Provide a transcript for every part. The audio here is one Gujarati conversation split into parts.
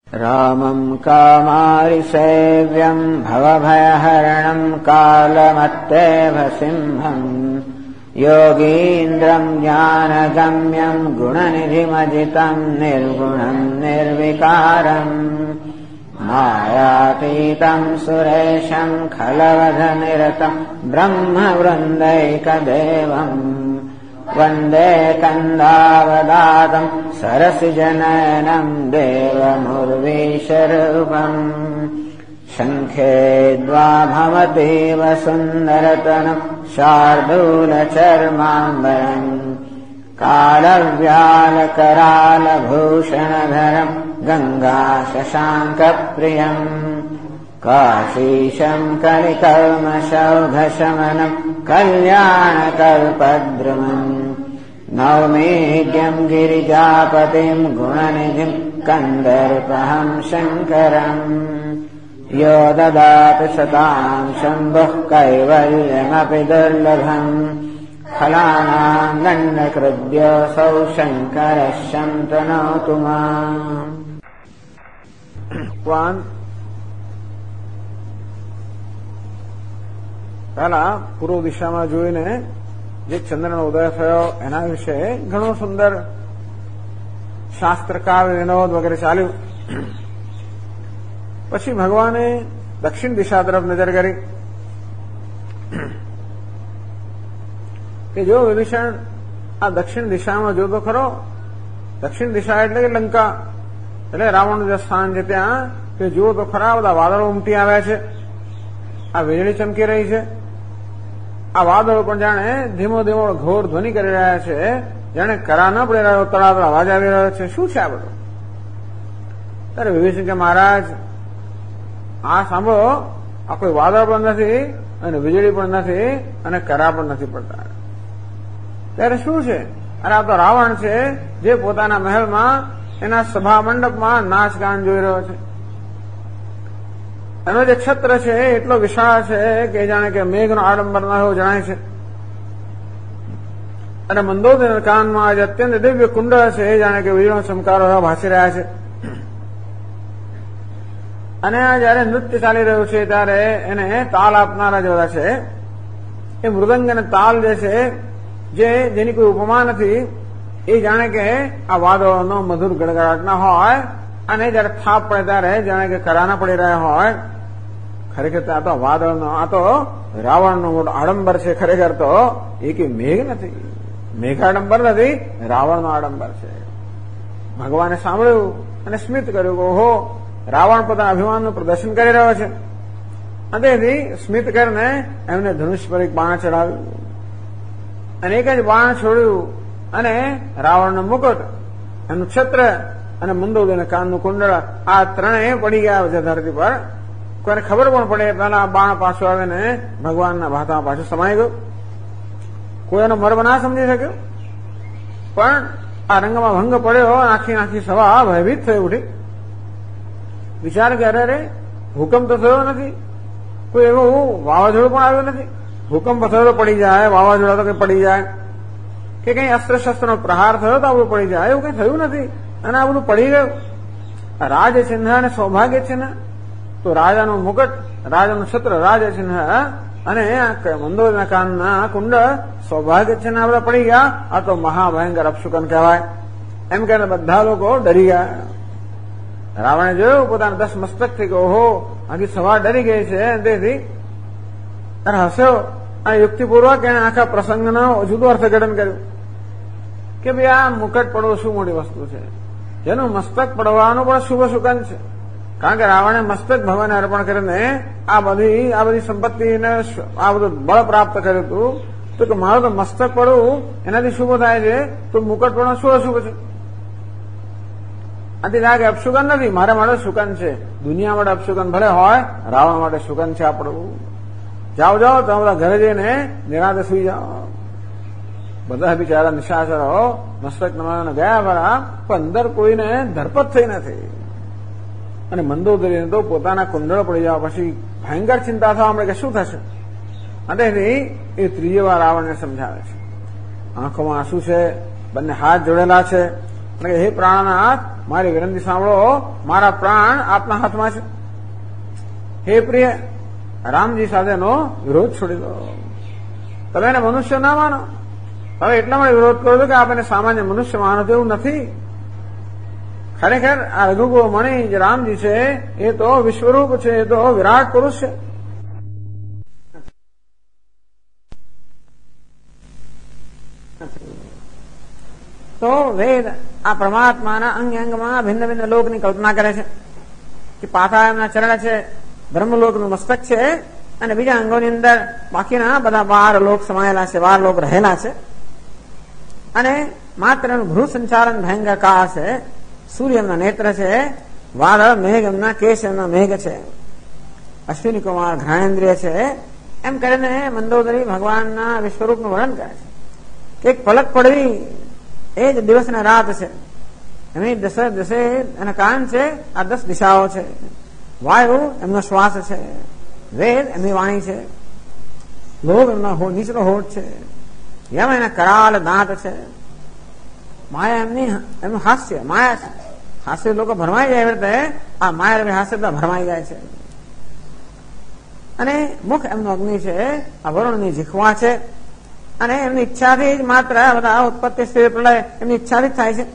रामम् कामारिसेव्यम् भवभयहरणम् कालमत्तेव सिंहम् योगीन्द्रम् ज्ञानगम्यम् गुणनिधिमजितम् निर्गुणम् निर्विकारम् मायातीतम् सुरेशम् खलवधनिरतम् ब्रह्मवृन्दैकदेवम् वन्दे कन्दावदातम् सरसिजनयनम् देवमुर्वीशरूपम् शङ्खे द्वाभवतीव सुन्दरतनम् शार्दूलचर्माम्बरम् कालव्यालकरालभूषणधरम् गङ्गाशशाङ्कप्रियम् काशीशम् कलिकल्मषौघशमनम् कल्याणकल्पद्रुमम् नौमीड्यम् गिरिजापतिम् गुणनिधिम् कन्दर्पहम् शङ्करम् यो ददाति सताम् शम्भुः कैवल्यमपि दुर्लभम् फलानाम् दण्डकृद्योऽसौ शङ्करः शन्तनोतु माम्। પહેલા પૂર્વ દિશામાં જોઈને જે ચંદ્રનો ઉદય થયો એના વિશે ઘણું સુંદર શાસ્ત્રકાર વિનોદ વગેરે ચાલ્યું. પછી ભગવાને દક્ષિણ દિશા તરફ નજર કરી કે જો વિભીષણ આ દક્ષિણ દિશામાં જોતો ખરો. દક્ષિણ દિશા એટલે કે લંકા, એટલે રાવણનું જે સ્થાન છે ત્યાં કે જુઓ તો ખરા બધા વાદળો ઉમટી આવ્યા છે, આ વીજળી ચમકી રહી છે, આ વાદળો પણ જાણે ધીમો ધીમો ઘોર ધ્વનિ કરી રહ્યા છે, જાણે કરા ન પડી રહ્યો તળાવ અવાજ આવી રહ્યો છે. શું છે આ બધું? ત્યારે વિભીષણ કે મહારાજ આ સાંભળો, આ કોઈ વાદળ પણ નથી અને વીજળી પણ નથી અને કરા પણ નથી પડતા. ત્યારે શું છે? અરે આ તો રાવણ છે જે પોતાના મહેલમાં એના સભા મંડપમાં નાચ ગાન જોઈ રહ્યો છે. એનો જે છત્ર છે એટલો વિશાળ છે કે જાણે કે મેઘનો આડંબર ન હોય જણાય છે. અને મંદોદરીના કાનમાં જે અત્યંત દિવ્ય કુંડળ છે જાણે કે વીજળીનો ચમકારો ભાસી રહ્યા છે. અને આ જયારે નૃત્ય ચાલી રહ્યું છે ત્યારે એને તાલ આપનારા જે બધા છે એ મૃદંગ અને તાલ જે છે જેની કોઈ ઉપમા નથી, એ જાણે કે આ વાદળોનો મધુર ગડગડાટ ના હોય અને જયારે થાપ પડે ત્યારે જાણે કે કરાના પડી રહ્યા હોય. ખરેખર આ તો વાદળનો, આ તો રાવણનો મોટો આડંબર છે. ખરેખર તો એ કે મેઘ નથી, મેઘાડંબર નથી, રાવણનો આડંબર છે. ભગવાને સાંભળ્યું અને સ્મિત કર્યું કે ઓહો, રાવણ પોતાના અભિમાનનું પ્રદર્શન કરી રહ્યો છે. અને તેથી સ્મિત કરીને એમને ધનુષ પર એક બાણ ચડાવ્યું અને એક જ બાણ છોડ્યું અને રાવણનો મુકુટ, એનું છત્ર અને મંદોદરીના કાનનું કુંડળ આ ત્રણેય પડી ગયા છે ધરતી પર. કોઈને ખબર પણ પડે પહેલા આ બાણ પાછું આવીને ભગવાનના ભાથામાં પાછું સમાઈ ગયું. કોઈ એનો મર્મ ના સમજી શક્યો. પણ આ રંગમાં ભંગ પડ્યો. આખી સભા ભયભીત થઈ ઉઠી. વિચાર કે અરે હુકમ તો થયો નથી, કોઈ એવું વાવાઝોડું પણ આવ્યું નથી. હુકમ થયો તો પડી જાય, વાવાઝોડા તો કઈ પડી જાય, કે કઈ અસ્ત્ર શસ્ત્રનો પ્રહાર થયો તો આ બધું પડી જાય, એવું કઈ થયું નથી. અને આ બધું પડી ગયું. રાજ ચિહ્ન અને સૌભાગ્ય ચિહ્ન, તો રાજાનું મુકટ, રાજાનું છત્ર, રાજ ચિહ્ન અને મંદોદરીના કાનના કુંડ સૌભાગ્ય ચિહ્ન બધા પડી ગયા. આ તો મહાભયંકર અપશુકન કહેવાય. એમ કે બધા લોકો ડરી ગયા. રાવણે જોયું પોતાના 10 મસ્તકથી કે ઓહો, આખી સભા ડરી ગઈ છે. તેથી હસ્યો અને યુક્તિપૂર્વક એને આખા પ્રસંગનો જુદું અર્થઘટન કર્યું કે ભાઈ આ મુકટ પડવો શું મોટી વસ્તુ છે, જેનું મસ્તક પડવાનું પણ શુભ શુકન છે. કારણ કે રાવણે મસ્તક ભગવાનને અર્પણ કરીને આ બધી સંપત્તિને આ બધું બળ પ્રાપ્ત કર્યું હતું. તો કે મારું તો મસ્તક પડવું એનાથી શુભ થાય છે, તો મુકટ પડવું શું અશુભ છે? આથી લાગે અપશુકન નથી, મારા માટે શુકન છે. દુનિયા માટે અપશુકન ભલે હોય, રાવણ માટે શુકન છે આપણું. જાઓ તમે બધા ઘરે જઈને નિરાંતે સુઈ જાઓ. બધા બિચારા નિશાચરો મસ્તક નમાવીને ગયા ખરા, પણ અંદર કોઈને ધરપત થઈ નથી. અને મંદોદરીને તો પોતાના કુંડળ પડી જવા પછી ભયંકર ચિંતા થવા મળે કે શું થશે. અને એ ત્રીજી વાર રાવણને સમજાવે છે. આંખોમાં આંસુ છે, બંને હાથ જોડેલા છે. હે પ્રાણનાથ, મારી વિનંતી સાંભળો, મારા પ્રાણ આપના હાથમાં છે. હે પ્રિય, રામજી સાથેનો વિરોધ છોડી દો. તમે એને મનુષ્ય ના માનો. તમે એટલા માટે વિરોધ કરો છો કે આપ એને સામાન્ય મનુષ્ય માનો છો, એવું નથી. ખરેખર આ રઘુકુળ મણી જે રામજી છે એ તો વિશ્વરૂપ છે, એ તો વિરાટ પુરુષ છે. તો વેદ આ પરમાત્માના અંગ અંગમાં ભિન્ન ભિન્ન લોકની કલ્પના કરે છે કે પાછા એમના ચરણ છે, બ્રહ્મલોકનું મસ્તક છે, અને બીજા અંગોની અંદર બાકીના બધા 12 લોક સમાયેલા છે, 12 લોક રહેલા છે. અને માત્ર એનું ભ્રુ સંચાલન ભયંકર કાળ છે. સૂર્ય એમના નેત્ર છે, વાદળ મેઘ એમના કેશ એમના મેઘ છે, અશ્વિની કુમાર ઘ્રાણેન્દ્રિય છે. એમ કરીને મંદોદરી ભગવાનના વિશ્વરૂપનું વર્ણન કરે છે કે એક પલક પડવી એ જ દિવસ ને રાત છે. એમની દસે એના કાન છે, આ 10 દિશાઓ છે. વાયુ એમનો શ્વાસ છે, વેદ એમની વાણી છે, લોભ એમનો નીચલો હોઠ છે, યમ એના કરાલ દાંત છે, માયા એમનું હાસ્ય માયા છે. હાસ્ય લોકો ભરમાઈ જાય એવી રીતે આ માયા હાસ્ય ભરમાઈ જાય છે. અને મુખ એમનો અગ્નિ છે, આ વરુણની જીખવા છે. અને એમની ઈચ્છાથી જ માત્ર બધા ઉત્પત્તિ સ્થિતિ પ્રલય એમની ઈચ્છાથી જ થાય છે.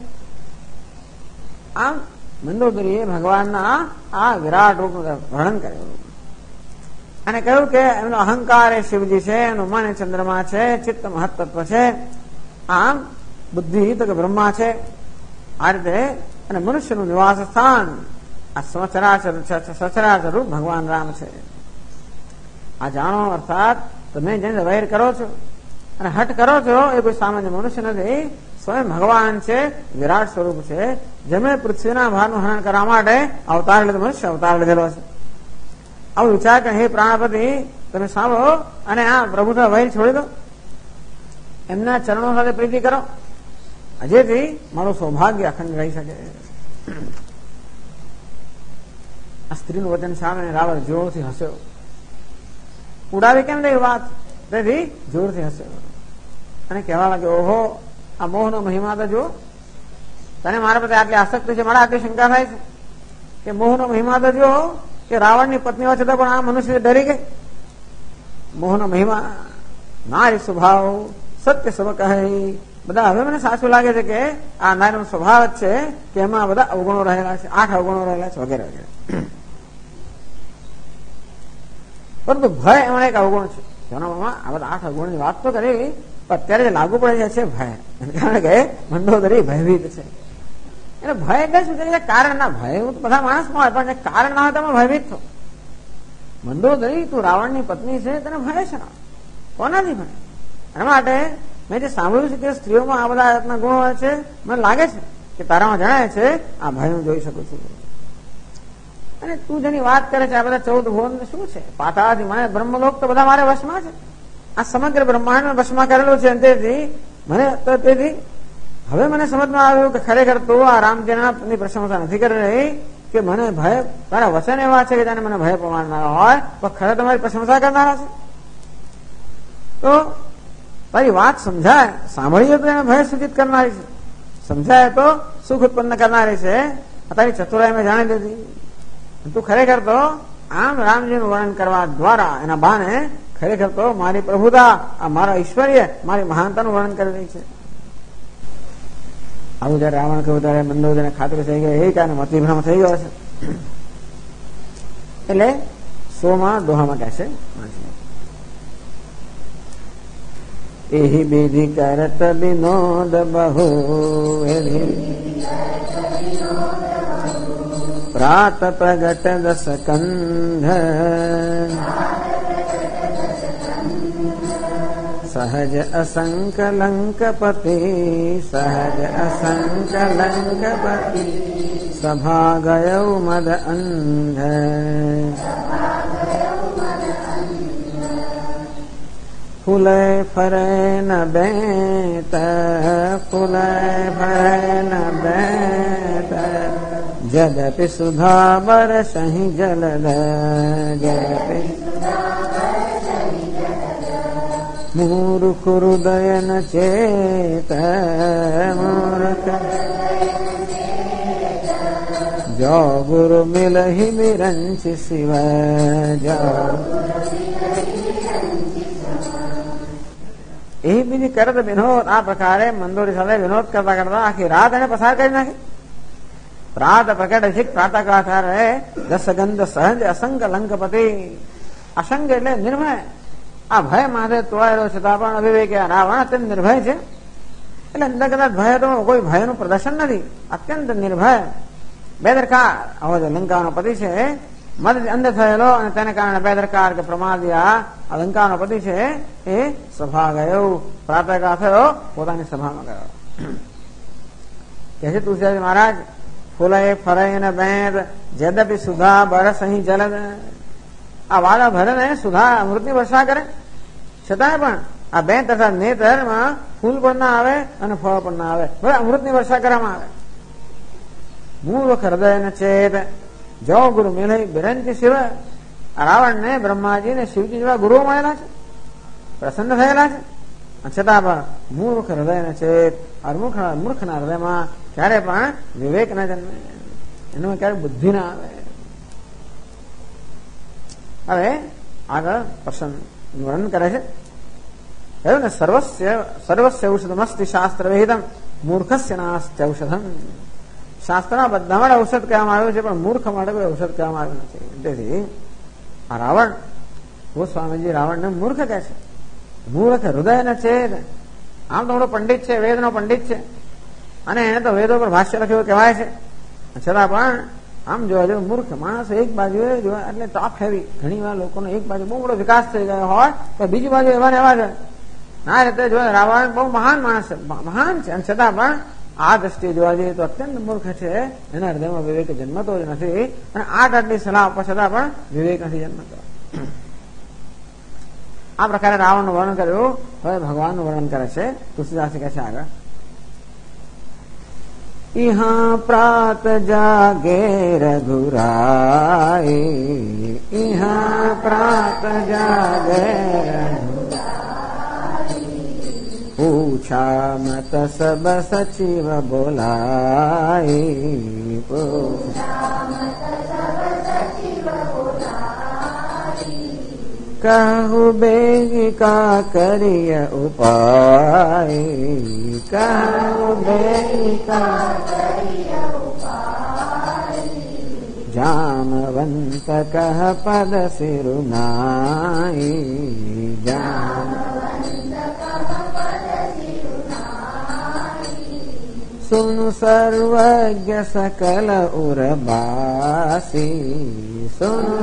આમ મંદોદરીએ ભગવાનના આ વિરાટ રૂપનું વર્ણન કર્યું અને કહ્યું કે એમનો અહંકાર એ શિવજી છે, એનું મન એ ચંદ્રમા છે, ચિત્ત મહત્તત્વ છે, આમ બુદ્ધિ તો કે બ્રહ્મા છે. આ રીતે અને મનુષ્યનું નિવાસ સ્થાન આ સચરાચર રૂપ ભગવાન રામ છે. આ જાણો, અર્થાત તમે જેને વૈર કરો છો અને હટ કરો છો એ કોઈ સામાન્ય મનુષ્ય નથી, સ્વયં ભગવાન છે, વિરાટ સ્વરૂપ છે, જેમણે પૃથ્વીના ભારનું હરણ કરવા માટે અવતાર લીધો, મનુષ્ય અવતાર લીધેલો છે. આવું વિચાર કે હે પ્રાણપતિ, તમે સાંભળો અને આ પ્રભુના વૈર છોડી દો, એમના ચરણો સાથે પ્રીતિ કરો, જેથી મારું સૌભાગ્ય અખંડ રહી શકે. આ સ્ત્રીનું વચન સામે રાવણ જોરથી હસ્યો. ઉડાવી કેમ નહીં વાત, તેથી જોરથી હસ્યો અને કહેવા લાગ્યો, ઓહો, આ મોહનો મહિમા તો જો, તને મારા પ્રત્યે આટલી આસક્તિ છે, મારા આટલી શંકા થાય છે કે મોહનો મહિમા તો જો કે રાવણની પત્નીઓ છતાં પણ આ મનુષ્ય ડરી ગઈ. મોહનો મહિમા, નારી સ્વભાવ, સત્ય સબ કહે, બધા હવે મને સાચું લાગે છે કે આ નારીનો સ્વભાવ જ છે કે એમાં બધા અવગુણો રહેલા છે, 8 અવગુણો રહેલા છે વગેરે વગેરે. પરંતુ ભય એમાં એક અવગુણ છે. જન્મમાં આ બધા 8 અવગુણની વાત તો કરી, પણ અત્યારે જે લાગુ પડે છે ભય. કારણ કે મંદોદરી ભયભીત છે. એટલે ભય એટલે શું છે? કારણ ના ભય તો બધા માણસમાં હોય, પણ કારણ ના હોય તમે ભયભીત છો. મંદોદરી, તું રાવણની પત્ની છે, તને ભય છે, કોનાથી ભય? એના માટે મેં જે સાંભળ્યું છે કે સ્ત્રીઓમાં આ બધા જાતના ગુણો હોય છે, મને લાગે છે કે તારામાં જણાય છે આ ભય હું જોઈ શકું છું. અને તું જેની વાત કરે છે આ બધા 14 ભુવન શું છે? પાતાળથી મને બ્રહ્મલોક તો બધા મારે વશમાં છે. આ સમગ્ર બ્રહ્માંડ વશમાં કરેલું છે. તેથી હવે મને સમજમાં આવ્યું કે ખરેખર તું આ રામજીની પ્રશંસા નથી કરી રહી કે મને ભય, તારા વચન એવા છે કે જાણે મને ભય પમાડનારા હોય, તો ખરે તમારી પ્રશંસા કરનારા છે. તો તારી વાત સમજાય, સાંભળીએ તો એને ભય સૂચિત કરનારી છે, સમજાય તો સુખ ઉત્પન્ન કરનારી છે. તારી ચતુરાઈ મેં જાણી લીધી. તું ખરેખર તો આમ રામજીનું વર્ણન કરવા દ્વારા એના બાને ખરેખર તો મારી પ્રભુતા, આ મારા ઐશ્વર્ય, મારી મહાનતાનું વર્ણન કરી રહી છે. આવું જયારે રાવણ કહ્યું ત્યારે મંદોદરીને ખાતરી થઈ ગઈ, એ કારણે મતિભ્રમ થઈ ગયો છે. એટલે 100માં દોહામાં કહે છે, એહી બેધી કરત વિનોદ બહુ પ્રાત પ્રગટ દસ કંધ સહજ અસંક લંકપતિ, સહજ અસંક લંકપતિ, સભા ગયો મદ અંધ. ફૂલે ફરે ન બેત, ફૂલે ફરે ન બેત, જદપિ સુધા બરસહિ જલદ, જદપિ મૂર્ખ હૃદય ન ચેત, મૂર્ખ जो गुरु मिलहि बिरंच शिव जो એ બીજી કરત વિનોદ આ પ્રકારે મંદોરી સાથે વિનોદ કરતા કરતા આખી રાત એને પસાર કરી નાખી. પ્રાત પ્રકટ શીખ પ્રાતઃકાળ રહે દસ ગંધ સહજ અસંગ લંકપતિ. અસંગ એટલે નિર્ભય. આ ભય માથે તોડાયેલો છતાં પણ અવિવેક રાવણ અત્યંત નિર્ભય છે. એટલે અંદર કદાચ ભય તો કોઈ ભયનું પ્રદર્શન નથી. અત્યંત નિર્ભય બેદરકાર આવો જે લંકાનો પતિ છે મદ અંધ થયેલો અને તેને કારણે બેદરકાર કે પ્રમાદિયા આ લંકાનો પતિ છે એ સભા ગયો. પ્રાતઃકાળ થયો પોતાની સભામાં ગયો. કે છે તુલસીદાસ મહારાજ ફૂલે ફરે ને બેદ જેદપી સુધા બરસ અહીં જલદ. આ વાદા ભરે ને સુધા અમૃતની વર્ષા કરે છતાંય પણ આ બેન તથા નેતરમાં ફૂલ પણ ના આવે અને ફળ પણ ના આવે. હવે અમૃતની વર્ષા કરવામાં આવે. મૂર્ખ હૃદય ને ચેત જો ગુરુ મિલે બિરંચી શિવ. રાવણ ને બ્રહ્માજી ને શિવજી જેવા ગુરુઓ મળેલા છે, પ્રસન્ન થયેલા છે. છતાં પણ મૂર્ખ હૃદય ને ચેત. મૂર્ખના હૃદયમાં ક્યારે પણ વિવેક ના જન્મે, એનું ક્યારે બુદ્ધિ ના આવે. હવે આગળ પ્રસન્ન વર્ણન કરે છે. કહ્યું ને સર્વસ્ય ઔષધમસ્તિ શાસ્ત્ર વિહિતમ મૂર્ખસ્ય નાસ્ત્ય ઔષધમ. શાસ્ત્રના બધા માટે ઔષધ કહેવામાં આવ્યું છે પણ મૂર્ખ માટે કોઈ ઔષધ કહેવામાં આવ્યું નથી. તેથી આ રાવણ ગોસ્વામીજી રાવણને મૂર્ખ કહે છે. મૂર્ખ હૃદય ને છે. આમ તો મોટો પંડિત છે, વેદનો પંડિત છે અને એને તો વેદો પર ભાષ્ય લખ્યું કહેવાય છે. છતાં પણ આમ જોવા જોઈએ મૂર્ખ માણસ એક બાજુ એટલે ટોપ હેવી. ઘણી વાર લોકોનો એક બાજુ બહુ મોટો વિકાસ થઈ ગયો હોય તો બીજી બાજુ એવા ને એવા જ હોય. ના રીતે જોવા રાવણ બહુ મહાન માણસ છે, મહાન છે. અને છતાં પણ આ દ્રષ્ટિએ જોવા જઈએ તો અત્યંત મૂર્ખ છે. એના હૃદયમાં વિવેક જન્મતો જ નથી અને આટલી સલાહ આપવા છતાં પણ વિવેક નથી જન્મતો. આ પ્રકારે રાવણનું વર્ણન કર્યું. હવે ભગવાનનું વર્ણન કરે છે. તુલસીદાસ કહે છે આગળ इहाँ प्रात जागे रघुराई. इहाँ प्रात जागे पूछा मत सब सचिव बोलाई. कहु बेगी का करिय उपाय. कहु बेगी का जामवंत कह पद सिरुनाई. सुनु सर्वज्ञ सकल उर्वासी. सुनु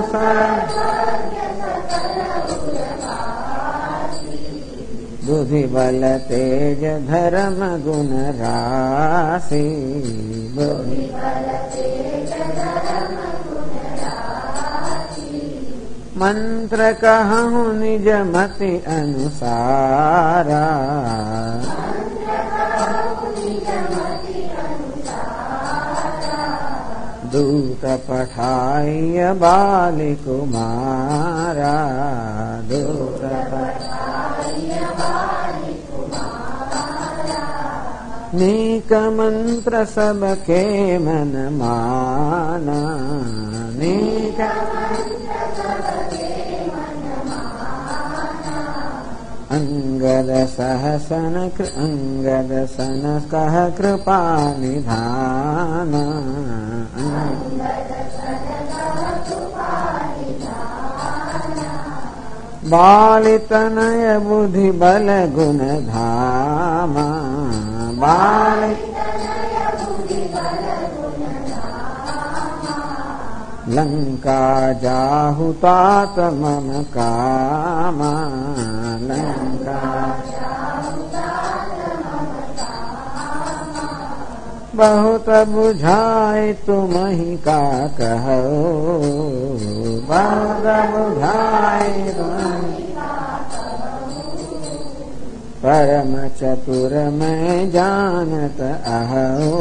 बुद्धि बल तेज धर्म गुण राशि. मंत्र कहूँ निज मति अनुसारा. दूत पठाय बाली कुमारा. दूत नीक मंत्र सबके मन माना. नीक अंगद सहसन अंगद सन कह कृपा निधाना. बाली तनय बुद्धि बल गुण धामा. बाली लंका जाहु तात मम कामा. लंका बहुत बुझाए तुम ही का कहो. बहुत बुझाए परम चतुर मैं जानत अहो.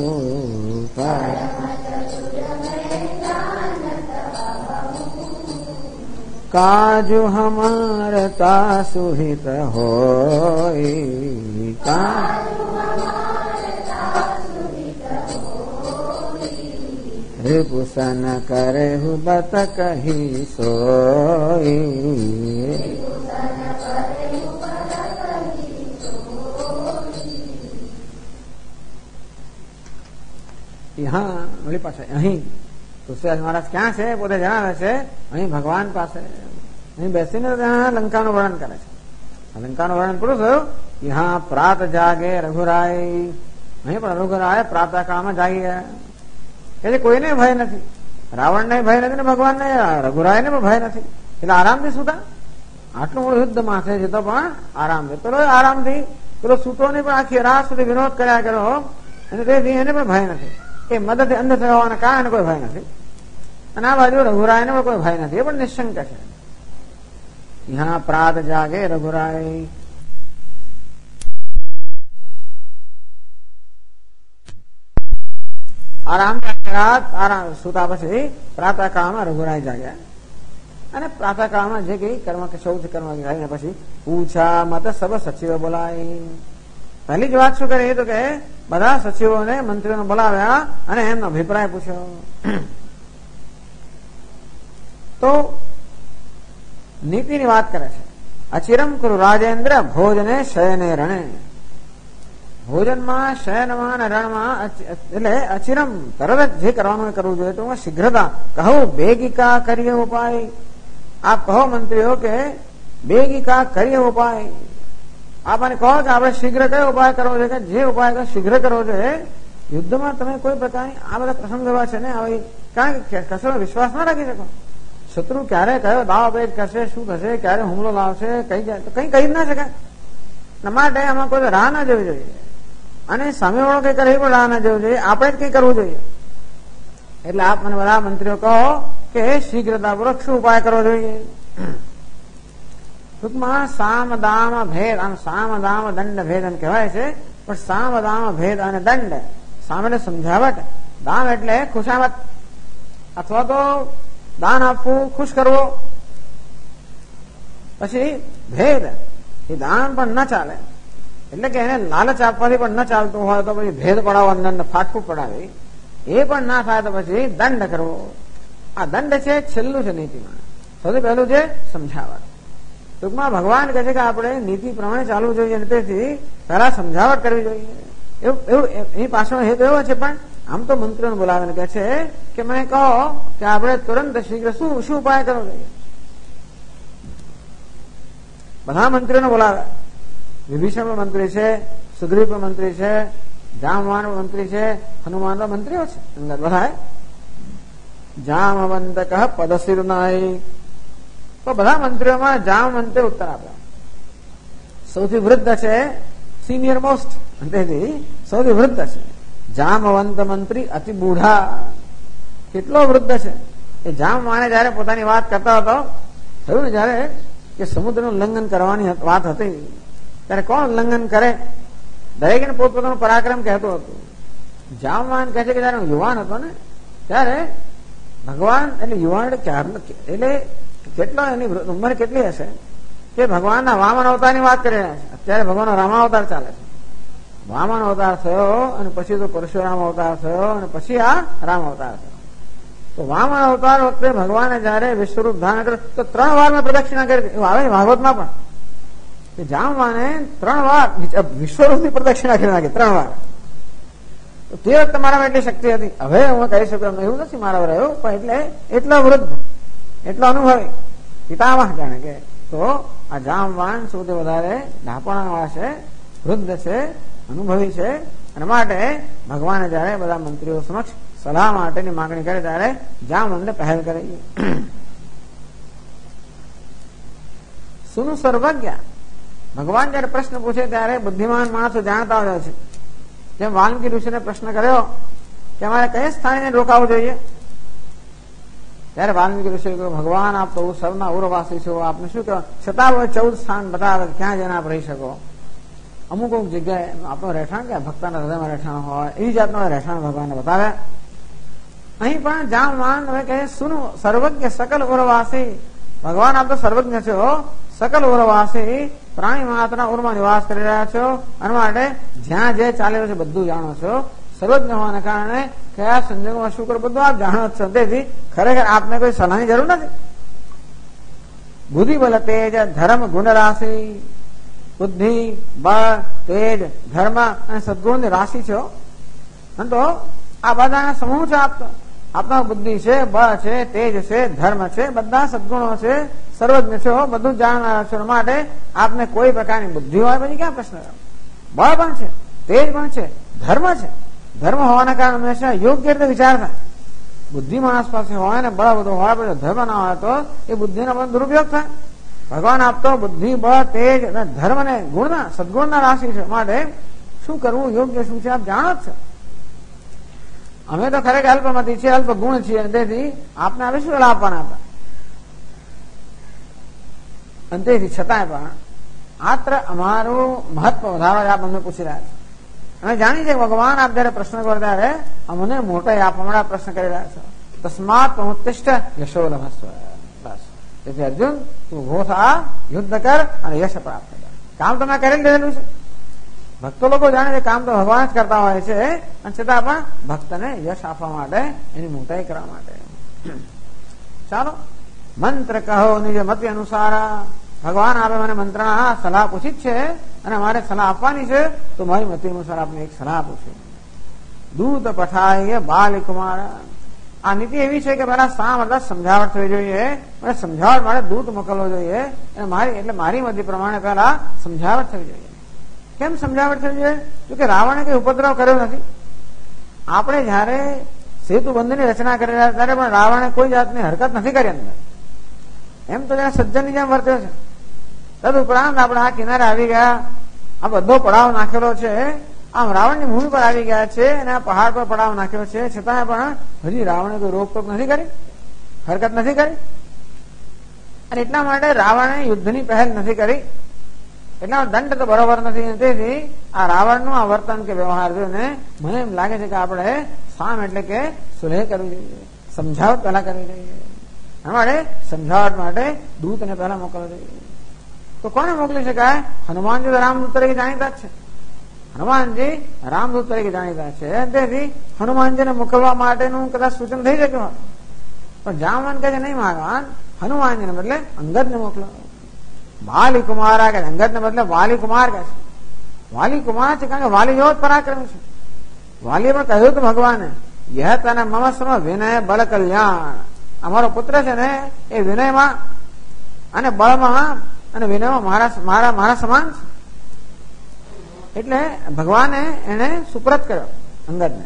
काजु हमारता सुहित होई. रिपुसन करे हुबत कही सोई। यहाँ वही पास अहीं तुलसीदास महाराज क्या છે પોતે જણાવે છે અહીં ભગવાન પાસે અહીં બેસીને ત્યાં લંકાનું વર્ણન કરે છે. લંકાનું વર્ણન પૂરું થયું. यहाँ प्रात जागे रघुराय, અહીં પણ રઘુરાય પ્રાતઃકાળમાં જાગી ગયા. કોઈને ભય નથી, રાવણને ભય નથી ને ભગવાનને રઘુરાયને પણ ભય નથી, એટલે આરામથી સુતા. આટલું મોટું યુદ્ધમાં છે જતો પણ આરામથી, પેલો આરામથી પેલો સૂતો નહીં પણ આખી રાત સુધી વિનોદ કર્યા કર્યો અને તેથી એને પણ ભય નથી. એ મદદથી અંધ થવાના કારણે કોઈ ભય નથી. અને આ બાજુ રઘુરાયને પણ કોઈ ભય નથી, એ પણ નિશંક છે. यहाँ प्रात जागे रघुराय, આરામ રાત આરામ સુતા પછી પ્રાતઃકાળમાં રઘુરાય જાગ્યા અને પ્રાતઃકાળમાં જે કઈ કર્મ સૌથી કર્મ કરીને પછી પૂછા મત સબ સચિવો બોલાય. પહેલી જ વાત શું કરે એ તો કે બધા સચિવોને મંત્રીઓને બોલાવ્યા અને એમનો અભિપ્રાય પૂછ્યો. તો નીતિની વાત કરે છે. અચિરમ કુરુ રાજેન્દ્ર ભોજને શયને રણે, ભોજનમાં શયનમાં અને રણમાં એટલે અચિરમ તરત જે કરવાનું કરવું જોઈએ તો શીઘ્રતા કહો બેગિકા કરીએ ઉપાય. આપ કહો મંત્રીઓ કે બેગિકા કરીએ ઉપાય. આપ મને કહો કે આપણે શીઘ્ર કયો ઉપાય કરવો જોઈએ, કે જે ઉપાય શીઘ્ર કરવો જોઈએ. યુદ્ધમાં તમે કોઈ પ્રકારની આ બધા પ્રસંગ એવા છે ને આવી, કારણ કે કશો વિશ્વાસ ના રાખી શકો. શત્રુ ક્યારે કયો દાવ પેચ કરશે, શું થશે, ક્યારે હુમલો લાવશે, કઈ કહી જ ના શકાય. માટે આમાં કોઈ રાહ ના જોવી જોઈએ અને સામેવાળો કઈ કરે એ પણ રાહ ના જોવું જોઈએ, આપણે જ કઈ કરવું જોઈએ. એટલે આપ મને બધા મંત્રીઓ કહો કે શીઘ્રતાપૂર્વક શું ઉપાય કરવો જોઈએ. ટૂંકમાં સામ દામ ભેદ, આમ સામ દામ દંડ ભેદ એમ કહેવાય છે, પણ સામ દામ ભેદ અને દંડ, સામ એટલે સમજાવટ, દામ એટલે ખુશામત અથવા તો દાન આપવું, ખુશ કરવો. પછી ભેદ, એ દાન પણ ન ચાલે, એટલે કે એને લાલચ આપવાથી પણ ન ચાલતું હોય તો પછી ભેદ પડાવો, અંદર ફાટકું પડાવે, એ પણ ના થાય તો પછી દંડ કરવો. આ દંડ છે છેલ્લું છે નીતિમાં. સૌથી પહેલું છે સમજાવટ. ટૂંકમાં ભગવાન કહે છે કે આપણે નીતિ પ્રમાણે ચાલવું જોઈએ અને તેથી પહેલા સમજાવટ કરવી જોઈએ. એવું એની પાછળ હેતુ એવો છે. પણ આમ તો મંત્રીઓને બોલાવીને કહે છે કે મને કહો કે આપણે તુરંત શીઘ્ર શું ઉપાય કરવો જોઈએ. બધા મંત્રીઓને બોલાવે. વિભીષણ મંત્રી છે, સુગ્રીવ મંત્રી છે, જામવાન મંત્રી છે, હનુમાન મંત્રીઓ છે, બધા જામવંત કહ પદશિરનાય. તો બધા મંત્રીઓમાં જામવંતે ઉત્તર આપ્યા. સૌથી વૃદ્ધ છે, સિનિયર મોસ્ટ, તેથી સૌથી વૃદ્ધ છે જામવંત મંત્રી. અતિ બુઢા, કેટલો વૃદ્ધ છે. એ જામવાને જયારે પોતાની વાત કરતા હતો, થયું ને જયારે કે સમુદ્રનું ઉલ્લંઘન કરવાની વાત હતી, ત્યારે કોણ ઉલ્લંઘન કરે? દરેકને પોતપોતાનું પરાક્રમ કહેતું હતું. જામવાન કહે છે કે જયારે યુવાન હતો ને ત્યારે ભગવાન, એટલે યુવાન એટલે કેટલો એની ઉંમર કેટલી હશે કે ભગવાનના વામન અવતારની વાત કરી રહ્યા છે. અત્યારે ભગવાનનો રામાવતાર ચાલે છે. વામન અવતાર થયો અને પછી તો પરશુરામ અવતાર થયો અને પછી આ રામ અવતાર થયો. તો વામન અવતાર વખતે ભગવાને જયારે વિશ્વરૂપ ધારણ કર્યું તો 3 વાર મેં પ્રદક્ષિણા કરી. એવું આવે ભાગવતમાં પણ કે જામવાને 3 વાર વિશ્વરૂપની પ્રદક્ષિણા કરી નાખી, 3 વાર. તો તે વખતે મારામાં એટલી શક્તિ હતી. હવે હું કહી શકું એવું નથી મારા રહ્યો, પણ એટલે એટલો વૃદ્ધ, એટલો અનુભવી પિતામહ જાણે કે. તો આ જામવાન સૌથી વધારે ઢાપણાવાળા છે, વૃદ્ધ છે, અનુભવી છે. અને માટે ભગવાને જયારે બધા મંત્રીઓ સમક્ષ સલાહ માટેની માંગણી કરે ત્યારે જામવંતને પહેલ કરી. સુનું સર્વજ્ઞ. ભગવાન જયારે પ્રશ્ન પૂછે ત્યારે બુદ્ધિમાન માણસો જાણતા હોય છે. જેમ વાલ્મીકી ઋષિને પ્રશ્ન કર્યો કે અમારે કઈ સ્થાને રોકાવું જોઈએ, ત્યારે વાલ્મીકી ઋષિએ કહ્યું ભગવાન આપ તો સરના ઉરવાસી છો, આપને શું કહેવાય, છતાં 14 સ્થાન બતાવે ક્યાં જઈને આપ રહી શકો. અમુક અમુક જગ્યાએ આપણું રહેઠાણ કે ભક્તના હૃદયમાં રહેઠાણ હોય એવી જાતનું રહેઠાણ ભગવાનને બતાવ્યા. અહીં પણ જામવાન હવે કહે સુનું સર્વજ્ઞ સકલ ઉરવાસી. ભગવાન આપ તો સર્વજ્ઞ છો, સકલ ઉરવાસી, પ્રાણી માત્રના ઉરમાં નિવાસ કરી રહ્યા છો અને માટે જ્યાં જે ચાલે છે બધું જાણો છો. સર્વજ્ઞ હોવાના કારણે કયા સંજોગોમાં શું કરવું બધું આપ જાણો છો. તેથી ખરેખર આપને કોઈ સલાહની જરૂર નથી. બુદ્ધિ બલ તેજ ધર્મ ગુણ રાશિ, બુદ્ધિ બળ તેજ ધર્મ અને સદગુણની રાશિ છે. તો આ બધાના સમૂહ છે. આપનો બુદ્ધિ છે, બળ છે, તેજ છે, ધર્મ છે, બધા સદગુણો છે, સર્વજ્ઞ છે, બધું જાણનારા છે. માટે આપને કોઈ પ્રકારની બુદ્ધિ હોય પછી ક્યાં પ્રશ્ન કરો. બળ પણ છે, તેજ પણ છે, ધર્મ છે. ધર્મ હોવાના કારણે હંમેશા યોગ્ય રીતે વિચાર થાય. બુદ્ધિ માણસ પાસે હોય ને બળ બધું હોય પછી ધર્મ ના હોય તો એ બુદ્ધિનો પણ દુરુપયોગ થાય. ભગવાન આપતો બુદ્ધિ બળ તેજ અને ધર્મ ને ગુણના સદગુણના રાશિ છે. માટે શું કરવું યોગ્ય શું છે આપ જાણો જ છો. અમે તો ખરેખર અલ્પમતી છીએ, અલ્પ ગુણ છીએ. તેથી આપને હવે શું આપવાના હતા. અને તેથી છતાંય પણ આત્ર અમારું મહત્વ વધારવા આપ અમને પૂછી રહ્યા છો. અમે જાણીએ છીએ ભગવાન આપ જયારે પ્રશ્ન કરો ત્યારે અમને મોટા આપ હમણાં પ્રશ્ન કરી રહ્યા છો. તસ્માત ઉત્તિષ્ઠ યશો લભસ્વ. બસ તેથી અર્જુન તું ઉભો થા, યુદ્ધ કર અને યશ પ્રાપ્ત કર. કામ તો મેં કરી લીધેલું છે. ભક્તો લોકો જાણે છે કામ તો ભગવાન જ કરતા હોય છે. અને છતાં પણ ભક્તને યશ આપવા માટે, એની મોટાઈ કરવા માટે. ચાલો મંત્ર કહો નિજ મત અનુસાર. ભગવાન આપે મને મંત્રના સલાહ પૂછી જ છે અને મારે સલાહ આપવાની છે. તો મારી મતિ અનુસાર આપને એક સલાહ પૂછી. દૂત પઠાય બાલકુમાર. આ નીતિ એવી છે કે પેલા શા મતલબ સમજાવટ થવી જોઈએ. અને સમજાવટ માટે દૂત મોકલવો જોઈએ. અને મારી મતિ પ્રમાણે પેલા સમજાવટ થવી જોઈએ. કેમ સમજાવટ થવી જોઈએ? કે રાવણે કઈ ઉપદ્રવ કર્યો નથી. આપણે જયારે સેતુ બંધની રચના કરી રહ્યા ત્યારે પણ રાવણે કોઈ જાતની હરકત નથી કરી અંદર. એમ તો જરા સજ્જનની જેમ વર્ત્યો છે. તદ ઉપરાંત આપણે આ કિનારે આવી ગયા, આ બધો પડાવ નાખેલો છે. આમ રાવણની ભૂમિ પર આવી ગયા છે અને આ પહાડ પર પડાવ નાખ્યો છે. છતાંય પણ હજી રાવણે કોઈ રોકટોક નથી કરી, હરકત નથી કરી. અને એટલા માટે રાવણે યુદ્ધની પહેલ નથી કરી. એટલા દંડ તો બરોબર નથી. તેથી આ રાવણનું આ વર્તન કે વ્યવહાર જોઈને મને એમ લાગે છે કે આપણે સામ એટલે કે સુલેહ કરવી જોઈએ, સમજાવટ પહેલા કરવી જોઈએ. માટે સમજાવટ માટે દૂતને પહેલા મોકલવા જોઈએ. તો કોને મોકલી શકાય? હનુમાનજી રામદૂત તરીકે જાણીતા છે. હનુમાનજી રામદૂત તરીકે જાણીતા છે. તેથી હનુમાનજીને મોકલવા માટેનું કદાચ સૂચન થઈ શક્યું હોય. પણ જામવાન કહે છે નહીં મહારાજ, હનુમાનજીને બદલે અંગદને મોકલો. વાલી કુમાર કે અંગદને બદલે વાલી કુમાર કહે છે. વાલી કુમાર છે કારણ કે વાલી જેવો જ પરાક્રમ છે. વાલીએ પણ કહ્યું હતું ભગવાને, યહ તને મમસ્મ વિનય બળ કલ્યાણ. અમારો પુત્ર છે ને એ વિનયમાં અને બળમાં અને વિનયમાં મારા સમાન છે. એટલે ભગવાને એને સુપ્રત કર્યો અંગદને.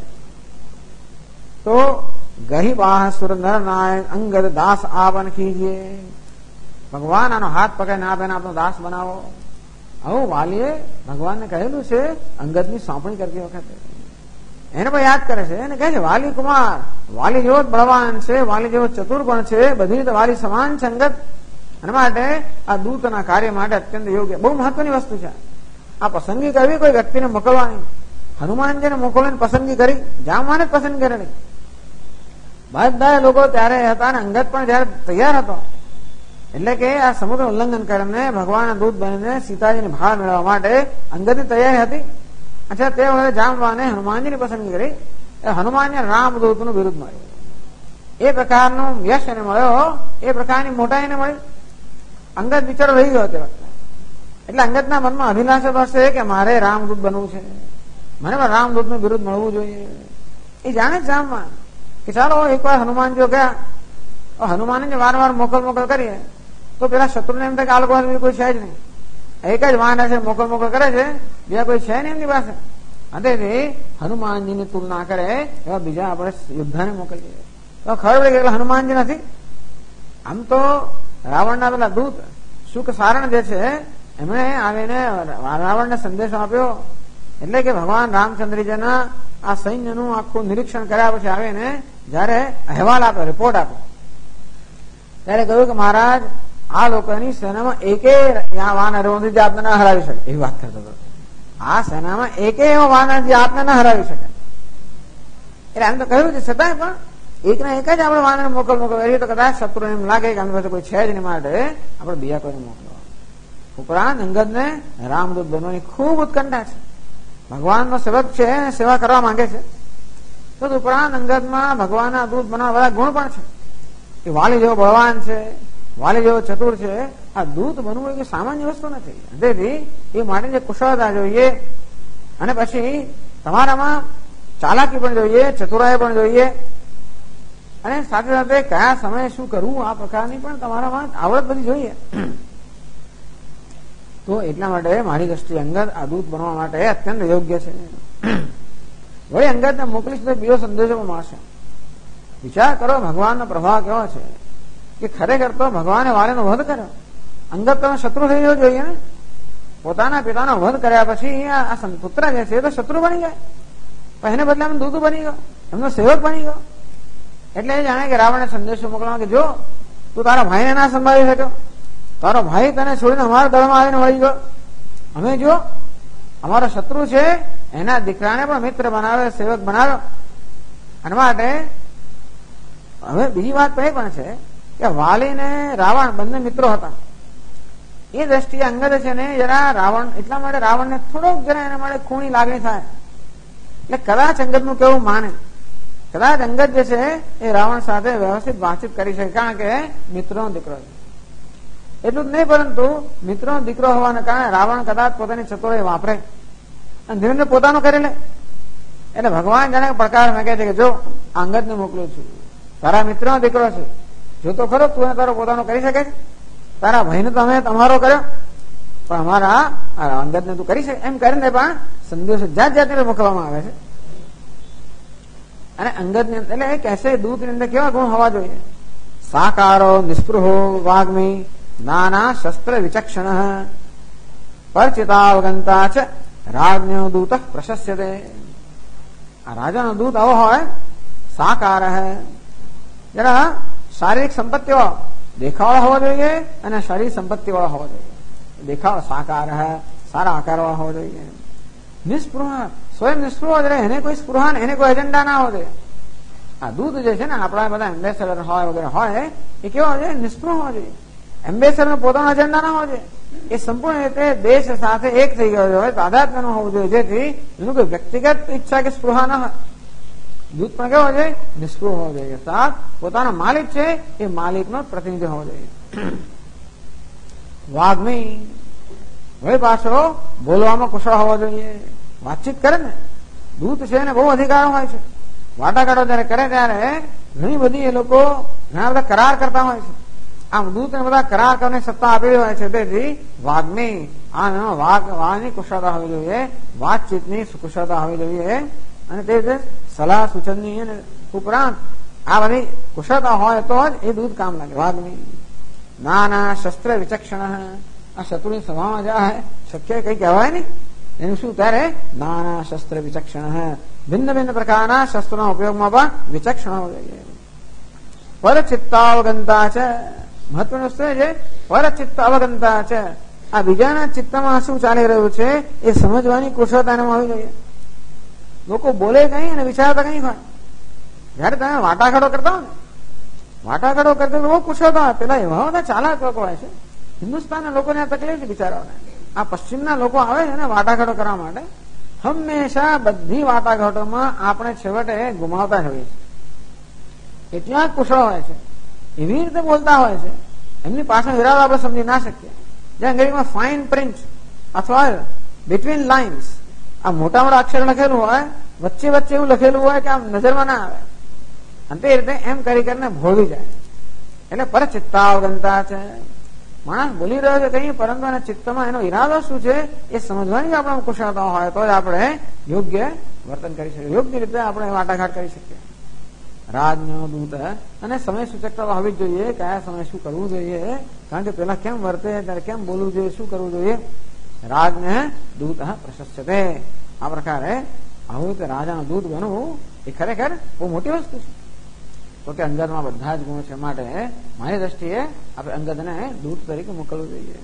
તો ગહી બાહ સુર નર નાય અંગદ દાસ આવન કીજીએ. ભગવાન આનો હાથ પકડીને આપે આપનો દાસ બનાવો. આવું વાલીએ ભગવાનને કહેલું છે અંગદની સોંપણી કરતી વખતે. એને પણ યાદ કરે છે અને કહે છે વાલી કુમાર, વાલી જેવો જ બળવાન છે, વાલી જેવો ચતુર પણ છે, બધી રીતે વાલી સમાન છે અંગદ. અને માટે આ દૂતના કાર્ય માટે અત્યંત યોગ્ય, બહુ મહત્વની વસ્તુ છે. આ પસંદગી કરવી કોઈ વ્યક્તિને મોકલવાની. હનુમાનજીને મોકલીને પસંદગી કરી, જામવાને જ પસંદ કરેલી. બધા લોકો ત્યારે હતા અને અંગદ પણ જયારે તૈયાર હતો. એટલે કે આ સમુદ્ર ઉલ્લંઘન કરીને ભગવાનના દૂત બનીને સીતાજીને ભાળ મેળવવા માટે અંગદની તૈયારી હતી. અચ્છા, તે વખતે જામવાને હનુમાનજીની પસંદગી કરી. હનુમાનને રામદૂતનું વિરુદ્ધ મળ્યું. એ પ્રકારનું યશ એને મળ્યો, એ પ્રકારની મોટાઈ એને મળી. અંગદ બિચારો રહી ગયો તે વખતે. એટલે અંગદના મનમાં અભિલાષા પાસે કે મારે રામદૂત બનવું છે, મને પણ રામદૂતનું વિરુદ્ધ મળવું જોઈએ. એ જાણે જ જામવાન કે ચાલો એકવાર હનુમાનજીઓ ગયા. હનુમાનને વારંવાર મોકલ કરીએ તો પેલા શત્રુને એમ થાય કે આ લોકો કોઈ છે જ નહીં, એક જ વાહન છે, મોકલ કરે છે, બીજા કોઈ છે નહીં એમની પાસે. તેથી હનુમાનજીની તુલના કરે એવા બીજા આપણે યોદ્ધાને મોકલીએ તો ખબર પડે કે હનુમાનજી નથી. આમ તો રાવણના પેલા દૂત શુક સારણ જે છે એમણે આવીને રાવણને સંદેશો આપ્યો. એટલે કે ભગવાન રામચંદ્રજીના આ સૈન્યનું આખું નિરીક્ષણ કર્યા પછી આવીને જયારે અહેવાલ આપ્યો, રિપોર્ટ આપ્યો, ત્યારે કહ્યું કે મહારાજ આ લોકોની સેનામાં એકે વાનર જે આપને ના હરાવી શકે એવી વાત કરતો હતો. આ સેનામાં એકે એવો વાનર જે આપને ના હરાવી શકે. એટલે આમ તો કહ્યું છે, છતાંય પણ એક ના એક જ આપણે વાનર મોકલ એ તો કદાચ શત્રુ એમ લાગે કે આની પાસે કોઈ છે જ નહીં, માટે આપણે બીજા કોઈને મોકલવા. ઉપરાંત અંગદને રામદૂત બનવાની ખૂબ ઉત્કંઠા છે. ભગવાનનો સેવક છે, સેવા કરવા માંગે છે. તો ઉપરાંત અંગદમાં ભગવાનના દૂત બનાવવા બધા ગુણ પણ છે. એ વાલી જેવો બળવાન છે, વાલી જેવો ચતુર છે. આ દૂત બનવું એ સામાન્ય વસ્તુ નથી. તેથી એ માટે જે કુશળતા જોઈએ, અને પછી તમારામાં ચાલાકી પણ જોઈએ, ચતુરાઈ પણ જોઈએ, અને સાથે સાથે કયા સમયે શું કરવું આ પ્રકારની પણ તમારામાં આવડત બધી જોઈએ. તો એટલા માટે મારી દ્રષ્ટિએ અંગદ આ દૂત બનવા માટે અત્યંત યોગ્ય છે. વળી અંગદને મોકલીશ તો બીજો સંદેશો પણ મળશે. વિચાર કરો ભગવાનનો પ્રભાવ કેવો છે કે ખરેખર તો ભગવાને વાલીનો વધ કર્યો. અંગદ તમે શત્રુ થઈ જવો જોઈએ ને. પોતાના પિતાનો વધ કર્યા પછી આ પુત્ર જે છે એ તો શત્રુ બની જાય, પણ એને બદલે એમ દૂત બની ગયો, એમનો સેવક બની ગયો. એટલે એ જાણે કે રાવણે સંદેશો મોકલવા કે જો તું તારા ભાઈને ના સંભાળી શક્યો, તારો ભાઈ તને છોડીને અમારા દળમાં આવીને વળી ગયો. અમે જો અમારો શત્રુ છે એના દીકરાને પણ મિત્ર બનાવે, સેવક બનાવ્યો. અને માટે હવે બીજી વાત એ પણ છે કે વાલી ને રાવણ બંને મિત્રો હતા. એ દ્રષ્ટિએ અંગદ છે ને જરા રાવણ, એટલા માટે રાવણને થોડોક જરા એના માટે ખૂણી લાગણી થાય. એટલે કદાચ અંગદનું કેવું માને, કદાચ અંગદ જે છે એ રાવણ સાથે વ્યવસ્થિત વાતચીત કરી શકે, કારણ કે મિત્રનો દીકરો છે. એટલું જ નહીં, પરંતુ મિત્રનો દીકરો હોવાને કારણે રાવણ કદાચ પોતાની ચતુરાઈ વાપરે અને ધીરે ધીરે પોતાનું કરી લે. એટલે ભગવાન જાણે પડકાર મેં કહે છે કે જો અંગદને મોકલું છું, તારા મિત્રનો દીકરો છે, જો તો ખરો તું તારો પોતાનો કરી શકે છે. તારા ભાઈને તો અમે તમારો કર્યો, પણ અમારા અંગદને તું કરી શકે. એમ કરીને પણ સંદેશો જાત જાતને મોકલવામાં આવે છે. અને અંગદની એટલે એ કહેશે દૂતની અંદર કેવા ગુણ હોવા જોઈએ? સાકારો, નિસ્પૃહો, વાગ્મી, નાના શસ્ત્ર વિચક્ષણ, પરચિતાવગંતા છે, રાજ્ઞો દૂત પ્રશસ્યતે. આ રાજાનો દૂત આવો હોય, સાકાર હે, જરા શારીરિક સંપત્તિઓ દેખાવાળો હોવો જોઈએ અને શરીર સંપત્તિ વાળો હોવો જોઈએ. દેખાવ સાકાર હે, સારા આકાર વાળો હોવો જોઈએ. નિસ્પૃહ, સ્વયં નિસ્પૃહ રહે, એને કોઈ સ્પૃહા, એને કોઈ એજન્ડા ના હોવો જોઈએ. આ દૂત જે છે ને આપણા બધા એમ્બેસેડર હોય વગેરે હોય, એ કેવા હોવો જોઈએ? નિસ્પૃહ હોવો જોઈએ. એમ્બેસેડર પોતાનો એજન્ડા ના હોવો જોઈએ. એ સંપૂર્ણ રીતે દેશ સાથે એક થઈ ગયો હોય, તાદાત્મ્ય હોવું જોઈએ, જેથી એનું કોઈ વ્યક્તિગત ઈચ્છા કે સ્પૃહા ના હોય. દૂત પણ કેવો જોઈએ? નિસ્પૃહ હોવો જોઈએ. સાથ પોતાનો માલિક છે એ માલિકનો પ્રતિનિધિ હોવો જોઈએ. વાગ્મી, હવે પાછો બોલવામાં કુશળ હોવો જોઈએ. વાતચીત કરે ને, દૂત છે એને બહુ અધિકારો હોય છે. વાટાઘાટો જયારે કરે ત્યારે ઘણી બધી એ લોકો ઘણા બધા કરાર કરતા હોય છે. આમ દૂતને બધા કરાર કરવાની સત્તા આપેલી હોય છે. તેથી વાગ્મી, આ વાગની કુશળતા હોવી જોઈએ, વાતચીતની કુશળતા હોવી જોઈએ, અને તે રીતે સલાહ સૂચનની ઉપરાંત આ બધી કુશળતા હોય તો જ એ દૂત કામ લાગે. વાગ્મી, નાના શસ્ત્ર વિચક્ષણ, આ શત્રુની સભામાં જાય શક્ય કઈ કહેવાય નહીં, એનું શું ત્યારે નાના શસ્ત્ર વિચક્ષણ, ભિન્ન ભિન્ન પ્રકારના શસ્ત્રોના ઉપયોગમાં પણ વિચક્ષણ હોવું જોઈએ. પરચિત્તાવગંતા છે, મહત્વની વસ્તુ છે પરચિત્ત અવગંતા છે. આ બીજાના ચિત્તમાં શું ચાલી રહ્યું છે એ સમજવાની કુશળતા એનામાં હોવી જોઈએ. લોકો બોલે કઈ અને વિચારતા કઈ હોય. જયારે તમે વાટાઘાટો કરતા હો ને, વાટાઘાટો કરતા બહુ કુશળતા હોય. પેલા એવા બધા ચાલાક લોકો હોય છે. હિન્દુસ્તાનના લોકોને આ તકલીફ છે બિચારાઓને. આ પશ્ચિમના લોકો આવે છે ને વાટાઘાટો કરવા માટે, હંમેશા બધી વાટાઘાટોમાં આપણે છેવટે ગુમાવતા જ હોઈએ છીએ. એટલા કુશળ હોય છે, એવી રીતે બોલતા હોય છે, એમની પાછળ ઈરાદો આપણે સમજી ના શકીએ. જે અંગ્રેજીમાં ફાઇન પ્રિન્ટ અથવા બિટવીન લાઇન્સ, આ મોટા મોટા અક્ષર લખેલું હોય, વચ્ચે વચ્ચે એવું લખેલું હોય કે આમ નજરમાં ના આવે, અને તે રીતે એમ કરી કરીને ભોળવી જાય. એટલે પરચિત્તાવગંતા છે. માણસ બોલી રહ્યો છે કઈ, પરંતુ એના ચિત્તમાં એનો ઈરાદો શું છે એ સમજવાની આપણે કુશળતા હોય તો જ આપણે યોગ્ય વર્તન કરી શકીએ, યોગ્ય રીતે આપણે વાટાઘાટ કરી શકીએ. રાજ્ઞ દૂત, અને સમય સૂચકતા હોવી જ જોઈએ, કયા સમય શું કરવું જોઈએ, કારણ કે પેલા કેમ વર્તે, ત્યારે કેમ બોલવું જોઈએ, શું કરવું જોઈએ. રાજ્ઞ દૂત પ્રશસ્યતે. આ પ્રકારે આવું રીતે રાજાનું દૂત બનવું એ ખરેખર બહુ મોટી વસ્તુ છે. તો કે અંગદમાં બધા જ ગુણો છે, માટે મારી દ્રષ્ટિએ આપણે અંગદને દૂત તરીકે મોકલવું જોઈએ.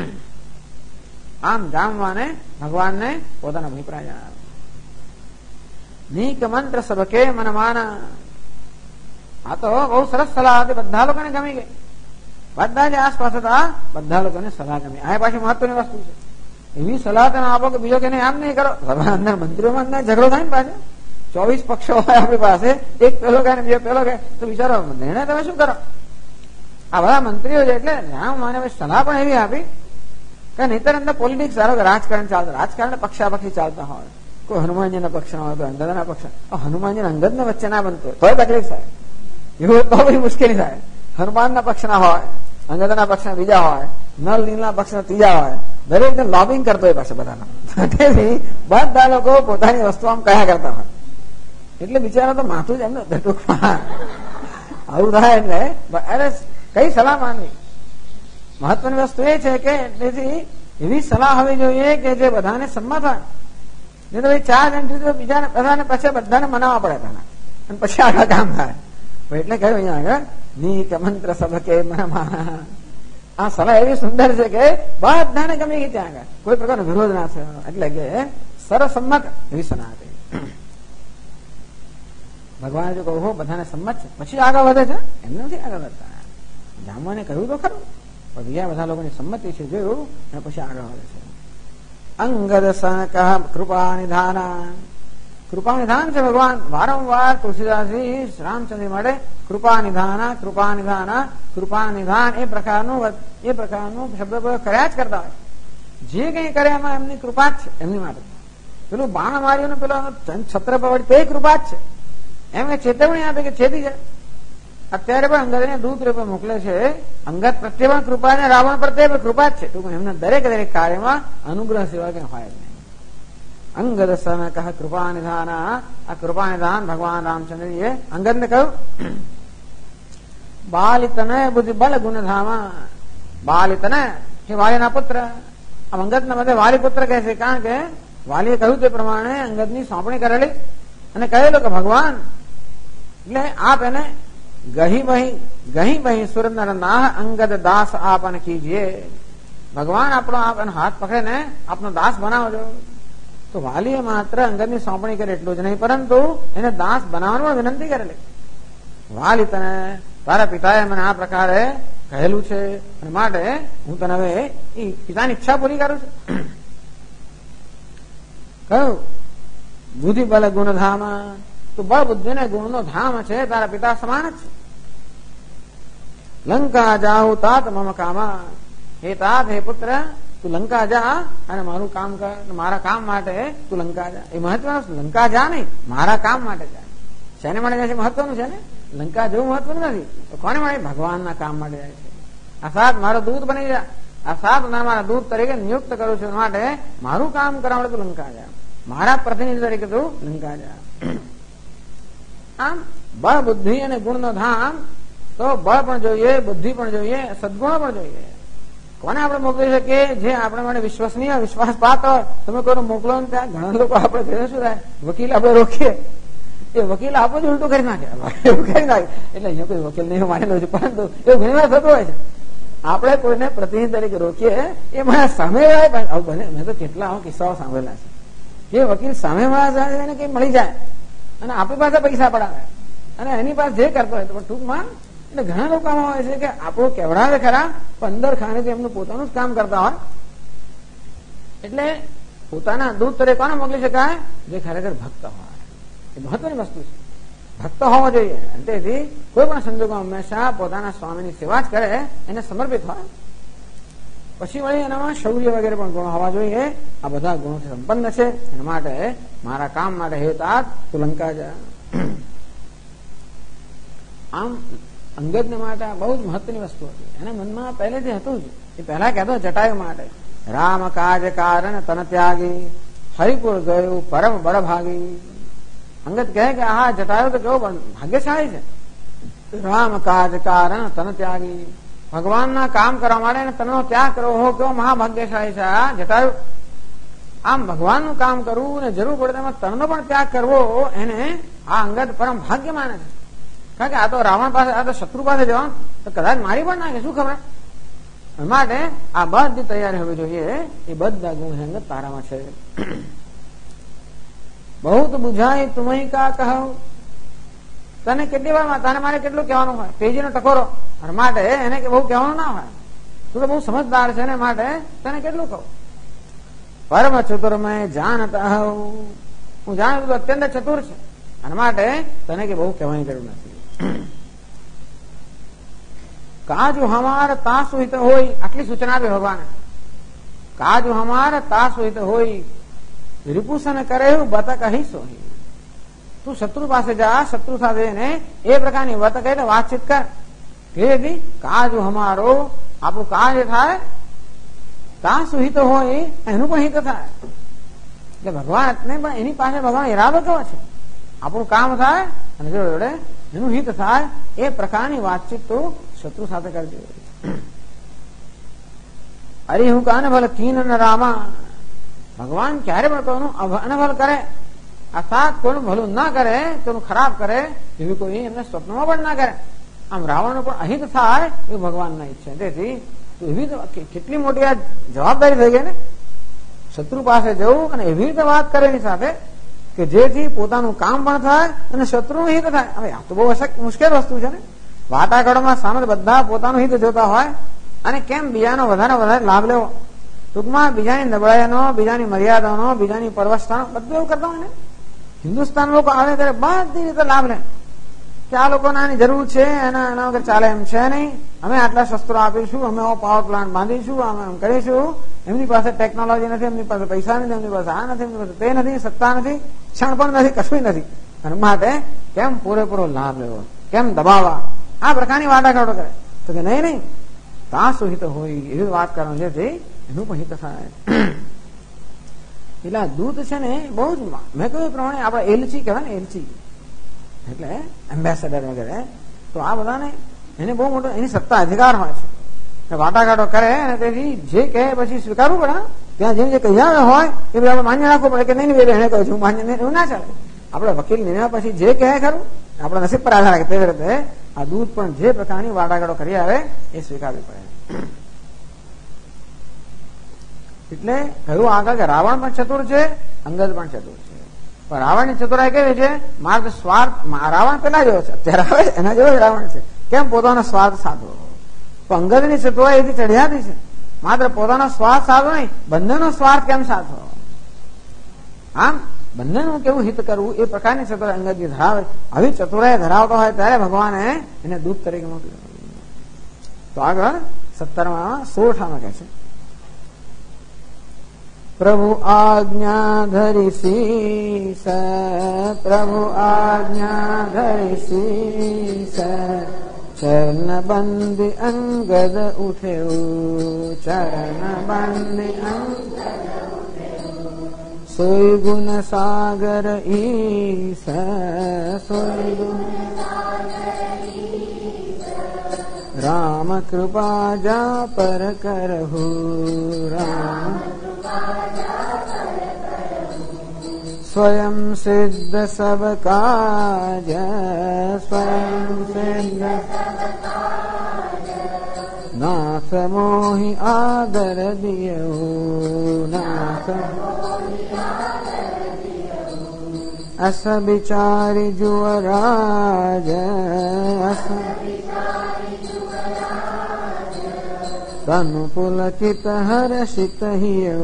આમ જામવાને ભગવાનને પોતાનો અભિપ્રાય જણાવ્યો. નીક મંત્ર સબકે મન માના. આ તો બહુ સરસ સલાહ હતી, બધા લોકોને ગમી ગઈ. બધા જે આસપાસ હતા બધા લોકોને સલાહ ગમી. આ પાછી મહત્વની વસ્તુ છે. એવી સલાહ તમે આપો કે બીજો કે આમ નહીં કરો, અંદર મંત્રીઓમાં અંદર ઝઘડો થાય ને પાછો. 24 પક્ષો હોય આપણી પાસે, એક પેલો કહે ને બીજો પેલો કહે, તો વિચારો નિર્ણય તમે શું કરો? આ બધા મંત્રીઓ છે. એટલે જ્યાં મને સલાહ પણ એવી આપી કે નહીતર અંદર પોલિટિક્સ ધારો કે રાજકારણ ચાલતું, રાજકારણ પક્ષાપક્ષી ચાલતા હોય, કોઈ હનુમાનજીના પક્ષના હોય, કોઈ અંગદના પક્ષ, હનુમાનજી અંગદને વચ્ચે ના બનતો હોય તો તકલીફ થાય, એવું તો બધી મુશ્કેલી થાય. હનુમાનના પક્ષના હોય, અંગદના પક્ષના બીજા હોય, નલ નીલના પક્ષના ત્રીજા હોય, દરેકને લોબિંગ કરતો હોય પાસે બધાના. બધા લોકો પોતાની વસ્તુ આમ કયા કરતા હોય, એટલે બિચારા તો માથું જ એમને ટૂંકમાં આવું થાય. એટલે કઈ સલાહ માનવી? મહત્વની વસ્તુ એ છે કે તેથી એવી સલાહ હોવી જોઈએ કે જે બધાને સંમત હોય. નહીં તો 4 જણ બીજાને બધાને પછી બધાને મનાવવા પડે પેલા, અને પછી આગળ કામ થાય. એટલે કહ્યું અહીંયા આગળ નીક મંત્ર સબકે મનમાં. આ સલાહ એવી સુંદર છે કે બધાને ગમી ગઈ ત્યાં આગળ, કોઈ પ્રકારનો વિરોધ ના થયો. એટલે કે સર્વસંમત એવી સલાહ હતી. ભગવાને જો કહું બધાને સંમત છે પછી આગળ વધે છે, એમને નથી આગળ વધતા. જામવાને કહ્યું તો ખરું, પણ બીજા બધા લોકોની સંમતિ છે જોયું, અને પછી આગળ વધે છે. અંગદ સનક કૃપા નિધાન. કૃપા નિધાન છે ભગવાન વારંવાર તુલસીદાસજી રામચંદ્ર માટે કૃપા નિધાન, કૃપા નિધાન, કૃપા નિધાન એ પ્રકારનું શબ્દ કર્યા જ કરતા હોય. જે કઈ કરે એમાં એમની કૃપા જ છે, એમની માટે. પેલું બાણ માર્યું ને પેલો છત્ર પવડ તે કૃપા જ છે. એમ કે ચેતવણી આપે કે છેતી જાય. અત્યારે પણ અંગદને દૂત રૂપે મોકલે છે. અંગદ પ્રત્યે પણ કૃપા ને રાવણ પ્રત્યે પણ કૃપા જ છે. ટૂંકમાં એમના દરેક કાર્યમાં અનુગ્રહ સિવાય કઈ હોય જ નહીં. અંગદ સનક કૃપા નિધાન. આ કૃપા નિધાન ભગવાન રામચંદ્રજીએ અંગદને કહ્યું. બાલિતને બુદ્ધિ બળ ગુણધામા. બાલિતને એ વાલીના પુત્ર. આ અંગદના મધ્ય વાલી પુત્ર કહે છે, કારણ કે વાલીએ કહ્યું તે પ્રમાણે અંગદની સોંપણી કરેલી અને કહેલું કે ભગવાન એટલે આપ એને ગહી બહી સુરનર નાહ અંગદ દાસ આપન કીજીએ. ભગવાન આપણો આપ એનો હાથ પકડીને આપનો દાસ બનાવજો. તો વાલીએ માત્ર અંગદની સોંપણી કરે એટલું જ નહીં, પરંતુ એને દાસ બનાવવાની પણ વિનંતી કરેલી. વાલી તને તારા પિતાએ મને આ પ્રકારે કહેલું છે, અને માટે હું તને હવે એ પિતાની ઈચ્છા પૂરી કરું છું. કહ્યું બુદ્ધિ બલ ગુણધામ. તો બળ બુદ્ધિ ને ગુણનો ધામ છે, તારા પિતા સમાન જ છે. લંકા જાઉ તાત મમ કામા. હે તાત, હે પુત્ર, તું લંકા જા અને મારું કામ કર. મારા કામ માટે તું લંકા જા. એ મહત્વનું, લંકા જા નહીં, મારા કામ માટે જા. શેને માટે જાય છે? મહત્વનું છે ને. લંકા જવું મહત્વનું નથી, તો કોને માટે? ભગવાનના કામ માટે જાય છે. આ સાત મારો દૂત બની જા. આ સાત મારા દૂત તરીકે નિયુક્ત કરું છું, માટે મારું કામ કરવા માટે તું લંકા જા. મારા પ્રતિનિધિ તરીકે તું લંકા જા. આમ બળ બુદ્ધિ અને ગુણનો ધામ. તો બળ પણ જોઈએ, બુદ્ધિ પણ જોઈએ, સદગુણો પણ જોઈએ. કોને આપણે મોકલી શકીએ? જે આપણે માટે વિશ્વસનીય, વિશ્વાસપાત્ર. તમે કોઈને મોકલો ને ત્યાં ઘણા લોકો આપણે શું થાય, વકીલ આપણે રોકીએ, એ વકીલ આપણું જ ઉલટું કરી નાખે, એવું કરી નાખે. એટલે અહીંયા કોઈ વકીલ નહીં માનેલો છે, પરંતુ એવું ઘણી વાર થતું હોય છે. આપણે કોઈને પ્રતિનિધિ તરીકે રોકીએ, એ મને સામે બને. મેં તો કેટલા કિસ્સાઓ સાંભળેલા છે કે વકીલ સામે વાળા કઈ મળી જાય અને આપણી પાસે પૈસા પડાવે અને એની પાસે જે કરતો હોય. તો ટૂંકમાં એટલે ઘણા લોકો હોય છે કે આપણું કેવડાવે ખરા, પણ અંદર ખાનેથી એમનું પોતાનું જ કામ કરતા હોય. એટલે પોતાના દૂત તરીકે કોને મોકલી શકાય? જે ખરેખર ભક્ત હોય. એ મહત્વની વસ્તુ છે, ભક્ત હોવો જોઈએ. તેથી કોઈ પણ સંજોગો હંમેશા પોતાના સ્વામીની સેવા જ કરે, એને સમર્પિત હોય. પછી વળી એનામાં શૌર્ય વગેરે પણ ગુણો હોવા જોઈએ. આ બધા ગુણોથી સંપન્ન છે. એના માટે મારા કામ માટે હે તાત તું લંકા જા. આમ અંગદને માટે આ બહુ જ મહત્વની વસ્તુ હતી. એના મનમાં પહેલેથી હતું જ. એ પહેલા કહેતો જટાયુ માટે રામ કાજ કારણ તન ત્યાગી હરિપુર ગયું પરમ બળ ભાગી. અંગદ કહે કે આ જટાયુ તો કેવો ભાગ્યશાળી છે. રામ કાજ કારણ તન ત્યાગી. ભગવાનના કામ કરવા માટે તનનો ત્યાગ કરવો હો, કેવો મહાભાગ્યશાળી છે આ જટાયુ. આમ ભગવાનનું કામ કરવું ને જરૂર પડે તેમાં તનનો પણ ત્યાગ કરવો, એને આ અંગદ પરમ ભાગ્ય માને છે. કારણ કે આ તો રાવણ પાસે, આ તો શત્રુ પાસે જવાનું તો કદાચ મારી પણ નાખે, શું ખબર. માટે આ બધી તૈયારી હોવી જોઈએ. એ બધા ગુણ અંગદ તારામાં છે. બહુ તો બુઝાય તુમય કા કહું. તને કેટલી વાર તારે મારે કેટલું કહેવાનું હોય, તેજીનો ટકોરો. માટે એને બહુ કહેવાનું ના હોય. તું તો બહુ સમજદાર છે ને, માટે તને કેટલું કહું. પરમ ચતુર મેં જાણતા હું જાણું તું અત્યંત ચતુર છે. અને માટે તને કે બહુ કહેવાની જરૂર નથી. કાજુ હમાર તાસ હિત હોય, આટલી સૂચના આપી ભગવાન. કાજુ હમાર તાસ હિત હોય, રિપુસન કરે બત કહી સોહી. તું શત્રુ પાસે જા, શત્રુ સાથે એને એ પ્રકારની વત કહે વાતચીત કર. કે કાજુ હમારો, આપણું કાર્ય થાય તાસ હિત હોય એનું પણ હિત થાય. એટલે ભગવાન પણ એની પાસે ભગવાન ઈરાદો કેવો છે, આપણું કામ થાય અને જોડે એનું હિત થાય એ પ્રકારની વાતચીત તો શત્રુ સાથે કરજો. અરે હું કાને ભલે કીન અને રામા, ભગવાન ક્યારે પણ કોઈનું અનભલ કરે અર્થાત કોઈનું ભલું ના કરે, કોઈનું ખરાબ કરે એવી કોઈ એમને સ્વપ્નમાં પણ ના કરે. આમ રાવણ પણ અહિત થાય એવું ભગવાન ના ઈચ્છે. તેથી એવી કેટલી મોટી આ જવાબદારી થઈ ગઈ ને, શત્રુ પાસે જવું અને એવી રીતે વાત કરે એની સાથે કે જેથી પોતાનું કામ પણ થાય અને શત્રુનું હિત થાય. હવે આ તો બહુ મુશ્કેલ વસ્તુ છે ને. વાટાઘાટોમાં સામે બધા પોતાનું હિત જોતા હોય અને કેમ બીજાનો વધારે લાભ લેવો. ટૂંકમાં બીજાની નબળાઈનો, બીજાની મર્યાદાનો, બીજાની પરવસ્થાનો બધું એવું કરતા હોય ને. હિન્દુસ્તાન લોકો આવે ત્યારે બધી રીતે લાભ લે કે આ લોકોને આની જરૂર છે, એના વગર ચાલે એમ છે નહીં, અમે આટલા શસ્ત્રો આપીશું, અમે પાવર પ્લાન્ટ બાંધીશું, અમે એમ કરીશું. એમની પાસે ટેકનોલોજી નથી, એમની પાસે પૈસા નથી, એમની પાસે આ નથી, એમની પાસે તે નથી, સત્તા નથી, ક્ષણ પણ નથી, કશું નથી. અને માટે કેમ પૂરેપૂરો લાભ લેવો, કેમ દબાવવા, આ પ્રકારની વાટાઘાટો કરે. તો કે નહીં તાસ હિત હોય એવી વાત કરવાનું જેથી એનું પણ હિત થાય. પેલા દૂત છે ને બહુ જ મેં કહ્યું પ્રમાણે આપડે એલચી કહેવાય ને, એલચી એટલે એમ્બેસેડર વગેરે. તો આ બધાને એને બહુ મોટો એની સત્તા અધિકાર હોય છે. વાટાઘાટો કરે અને તેથી જે કહે પછી સ્વીકારવું પડે. ત્યાં જેમ જે કહી આવે હોય એ આપણે માન્ય રાખવું પડે કે નહીં એને કહ્યું છું માન્ય નહીં, એવું ના ચાલે. આપણે વકીલ નિર્ણય પછી જે કહે ખરું આપણા નસીબ પર આધાર રાખે. તેવી રીતે આ દૂત પણ જે પ્રકારની વાટાઘાટો કરી આવે એ સ્વીકારવી પડે. એટલે કહ્યું આગળ કે રાવણ પણ ચતુર છે, અંગદ પણ ચતુર છે. પણ રાવણની ચતુરાઈ કેવી છે, માર્ગ સ્વાર્થ. રાવણ પેલા જેવો છે, અત્યારે આવે એના જેવો રાવણ છે. કેમ પોતાનો સ્વાર્થ સાધવો. તો અંગદની ચતુરાઈ એથી ચઢિયાતી છે. માત્ર પોતાનો સ્વાર્થ સાધવો નહીં, બંનેનો સ્વાર્થ કેમ સાધવો, આમ બંનેનું કેવું હિત કરવું એ પ્રકારની ચતુરાઈ અંગદની ધરાવે. આવી ચતુરાઈ ધરાવતો હોય ત્યારે ભગવાને એને દૂત તરીકે મોકલ્યો. તો આગળ 17માં કહે છે, પ્રભુ આજ્ઞા ધરી શીસ, પ્રભુ આજ્ઞા ધરી શીસ, ચરણ બંદી અંગદ ઉઠેવું, ચરણ બંદી અંગદ સોય ગુણ સાગર ઈસ, સોય ગુણ રામ કૃપા જા પર કરહુ, રામ स्वयं सिद्ध सब काज, स्वयं सिद्ध नाथ मोहि आदर दियो, नाथ अस विचारि जुवराज, अस तनु पुलकित हर्षित हियो,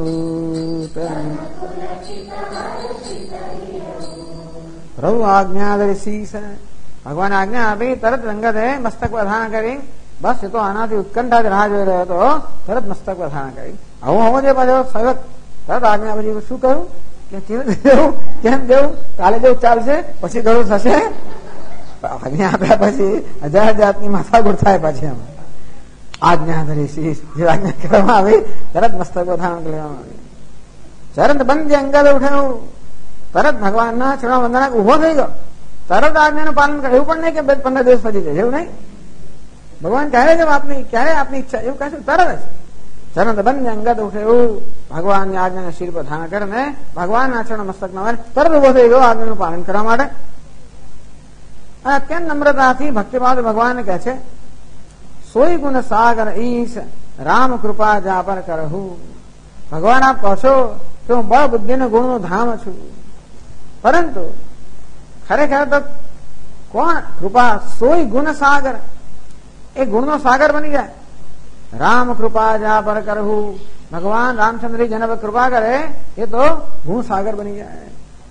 પ્રભુ આજ્ઞા ધરી શીસ. ભગવાન આજ્ઞા આપી તરત અંગદે મસ્તક વધારણ કરી. બસ એ તો આનાથી ઉત્કંઠાથી રાહ જોઈ રહ્યો હતો, તરત મસ્તક વધારણ કરી. આવું હોવો જોઈએ પાછો સેવક. તરત આજ્ઞા પછી શું કરું કે જેવું કેમ જેવું કાલે જેવું ચાલશે પછી ઘણું થશે. આજ્ઞા આપ્યા પછી હજાર જાતની માથાકૂટ થાય પછી એમ. આજ્ઞા ધરી શીસ, જે આજ્ઞા કરવામાં આવી તરત મસ્તક વધારણ કરવામાં આવી. ચરણ બંધ અંગદ ઉઠાવું, તરત ભગવાનના ચરણ વંદના ઉભો થઈ ગયો. તરત આજ્ઞાનું પાલન કરે. એવું પણ નહીં કે 15 દિવસ પછી જાય, એવું નહીં. ભગવાન ક્યારે છે આપની, ક્યારે આપની ઈચ્છા એવું કહેશું તરત જ ચરણ બંધ અંગદ ઉઠે એવું ભગવાનની આજ્ઞાના શિર પર ધારણ કરીને ભગવાનના ચરણ મસ્તક ના તરત ઉભો થઈ ગયો આજ્ઞાનું પાલન કરવા માટે. અને અત્યંત નમ્રતાથી ભક્તિભાવ ભગવાન કહે છે, સોય ગુણ સાગર ઈશ, રામ કૃપા જા પર કરહુ. ભગવાન આપ કહો છો કે હું બળ બુદ્ધિ ગુણનું ધામ છું, પરંતુ ખરેખર તો કોણ કૃપા, સોય ગુણ સાગર, એ ગુણનો સાગર બની જાય. રામ કૃપા જા પર કરહુ, ભગવાન રામચંદ્ર જેના પર કૃપા કરે એ તો ગુણ સાગર બની જાય.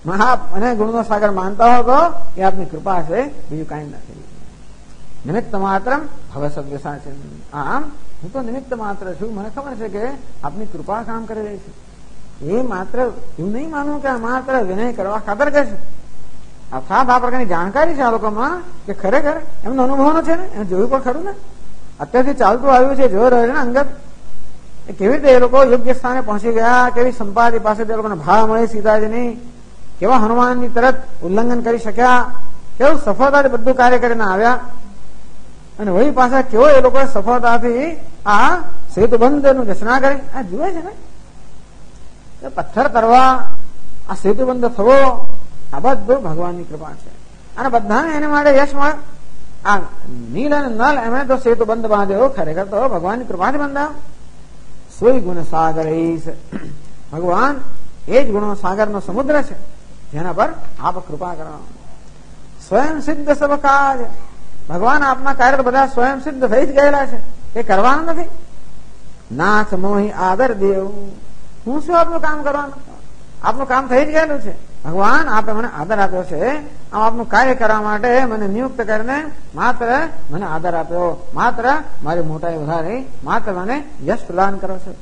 મને ગુણનો સાગર માનતા હો તો એ આપની કૃપા છે, બીજું કઈ નથી. નિમિત્ત માત્ર ભવ સદ્યસા છે. આમ હું તો નિમિત્ત માત્ર છું. મને ખબર છે કે આપની કૃપા કામ કરી રહી છે. એ માત્ર એવું નહીં માનવું કે આ માત્ર વિનય કરવા ખાતર કે છે. અર્થાત આ પ્રકારની જાણકારી છે આ લોકોમાં કે ખરેખર એમનો અનુભવનો છે ને, એમ જોયું પણ ખરું ને. અત્યારથી ચાલતું આવ્યું છે, જોઈ રહ્યો છે ને અંગત. કેવી રીતે એ લોકો યોગ્ય સ્થાને પહોંચી ગયા, કેવી સંપાદી પાસેથી એ લોકોને ભાવ મળે સીતાજીની, કેવા હનુમાનની તરત ઉલ્લંઘન કરી શક્યા, કેવું સફળતાથી બધું કાર્ય કરીને આવ્યા, અને વળી પાછા કેવો એ લોકોએ સફળતાથી આ સેતુબંધનું રચના કરી. આ જુએ છે ને, પથ્થર તરવા, આ સેતુબંધ થવો, આ બધું ભગવાનની કૃપા છે. અને બધાને એને માટે યશ મળે. આ નીલ અને નલ એમણે તો સેતુબંધ બાંધ્યો, ખરેખર તો ભગવાનની કૃપાથી બંધાયો. સોય ગુણ સાગર ભગવાન એ જ ગુણો સાગરનો સમુદ્ર છે, જેના પર આપ કૃપા કરો. સ્વયં સિદ્ધ સબ કાજ. ભગવાન આપના કાર્ય બધા સ્વયં સિદ્ધ થઈ જ ગયેલા છે, એ કરવાનું નથી. નાથ મોહી આદર દેવ. હું શું આપનું કામ કરવાનું? આપનું કામ થઈ જ ગયેલું છે. ભગવાન આપે મને આદર આપ્યો છે, આમ આપનું કાર્ય કરવા માટે મને નિયુક્ત કરીને માત્ર મને આદર આપ્યો, માત્ર મારી મોટાઈ વધારી, માત્ર મને યશ પ્રદાન કરો છો.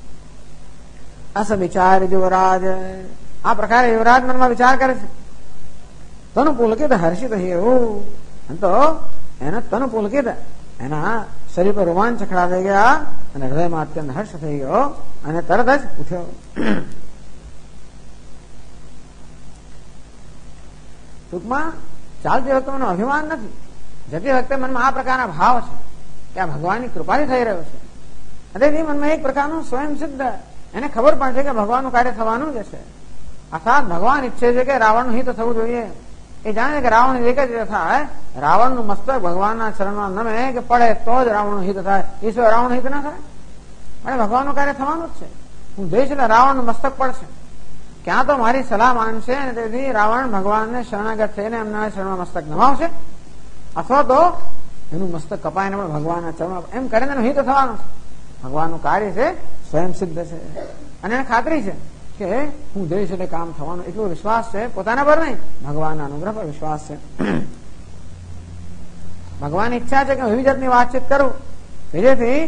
અસ વિચાર યુવરાજ. આ પ્રકારે યુવરાજ મનમાં વિચાર કરે છે. તનુ પુલકિત હર્ષિત એવું. તો એના તનુ પુલકિત, એના શરીર પર રોમાંચ ખડા થઈ ગયા અને હૃદયમાં અત્યંત હર્ષ થઈ ગયો અને તરત જ ઉઠ્યો. ટૂંકમાં ચાલતી વખતે મને અભિમાન નથી, જતી વખતે મનમાં આ પ્રકારના ભાવ છે કે આ ભગવાનની કૃપાથી થઈ રહ્યો છે. અને મનમાં એક પ્રકારનું સ્વયં સિદ્ધ, એને ખબર પણ છે કે ભગવાનનું કાર્ય થવાનું જ છે. અર્થાત ભગવાન ઈચ્છે છે કે રાવણનું હિત થવું જોઈએ. એ જાણે કે રાવણ એક જ થાય, રાવણનું મસ્તક ભગવાનના ચરણમાં નમે કે પડે તો જ રાવણનું હિત થાય, એ સિવાય રાવણનું હિત ના થાય. અને ભગવાનનું કાર્ય થવાનું જ છે. હું જોઈશ એટલે રાવણનું મસ્તક પડશે, ક્યાં તો મારી સલાહ માનશે, અને તેથી રાવણ ભગવાનને શરણાગત થઈને એમના શરણમાં મસ્તક નમાવશે, અથવા તો એનું મસ્તક કપાઈને પણ ભગવાનના ચરણમાં એમ કરીને એનું હિત થવાનું છે. ભગવાનનું કાર્ય છે, સ્વયં સિદ્ધ છે, અને એને ખાતરી છે કે હું જોઈશ એટલે કામ થવાનું. એટલો વિશ્વાસ છે, પોતાના પર નહીં, ભગવાનના અનુગ્રહ પર વિશ્વાસ છે. ભગવાનની ઈચ્છા છે કે હું એવી જાતની વાતચીત કરું કે જેથી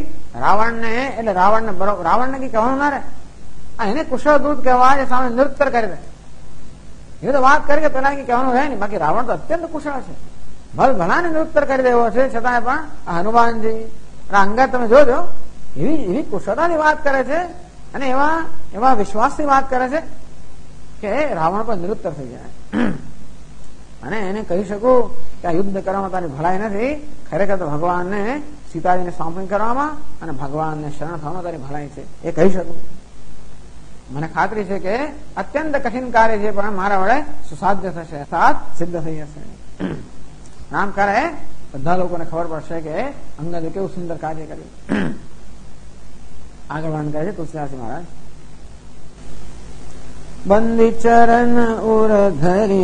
રાવણને કઈ કહેવાનું ના રહે. એને કુશળ દૂત કહેવાય, સામે નૃત્ય કરી દે. એ તો વાત કરી કે પેલા કઈ કહેવાનું રહે નહીં. બાકી રાવણ તો અત્યંત કુશળ છે, ભલાને નૃત્ય કરી દેવો છે, છતાંય પણ હનુમાનજી અંગત તમે જોજો એવી કુશળતાની વાત કરે છે, અને એવા વિશ્વાસની વાત કરે છે કે રાવણ પર નૃત્ય થઈ જાય. અને એને કહી શકું કે આ યુદ્ધ કરવામાં તારી ભલાઈ નથી, ખરેખર તો ભગવાનને સીતાજીને સોંપણી કરવામાં અને ભગવાનને શરણ થવામાં તારી ભલાઈ છે, એ કહી શકું. મને ખાતરી છે કે અત્યંત કઠિન કાર્ય છે પણ મારા વડે સુસાધ્ય થશે, અર્થાત સિદ્ધ થઈ જશે. નામ કરે બધા લોકોને ખબર પડશે કે અંગદે કેવું સુંદર કાર્ય કર્યું. આગળ વર્ણન કરે છે તુલસીદાસજી મહારાજ. બંદી ચરણ ઉર ધરી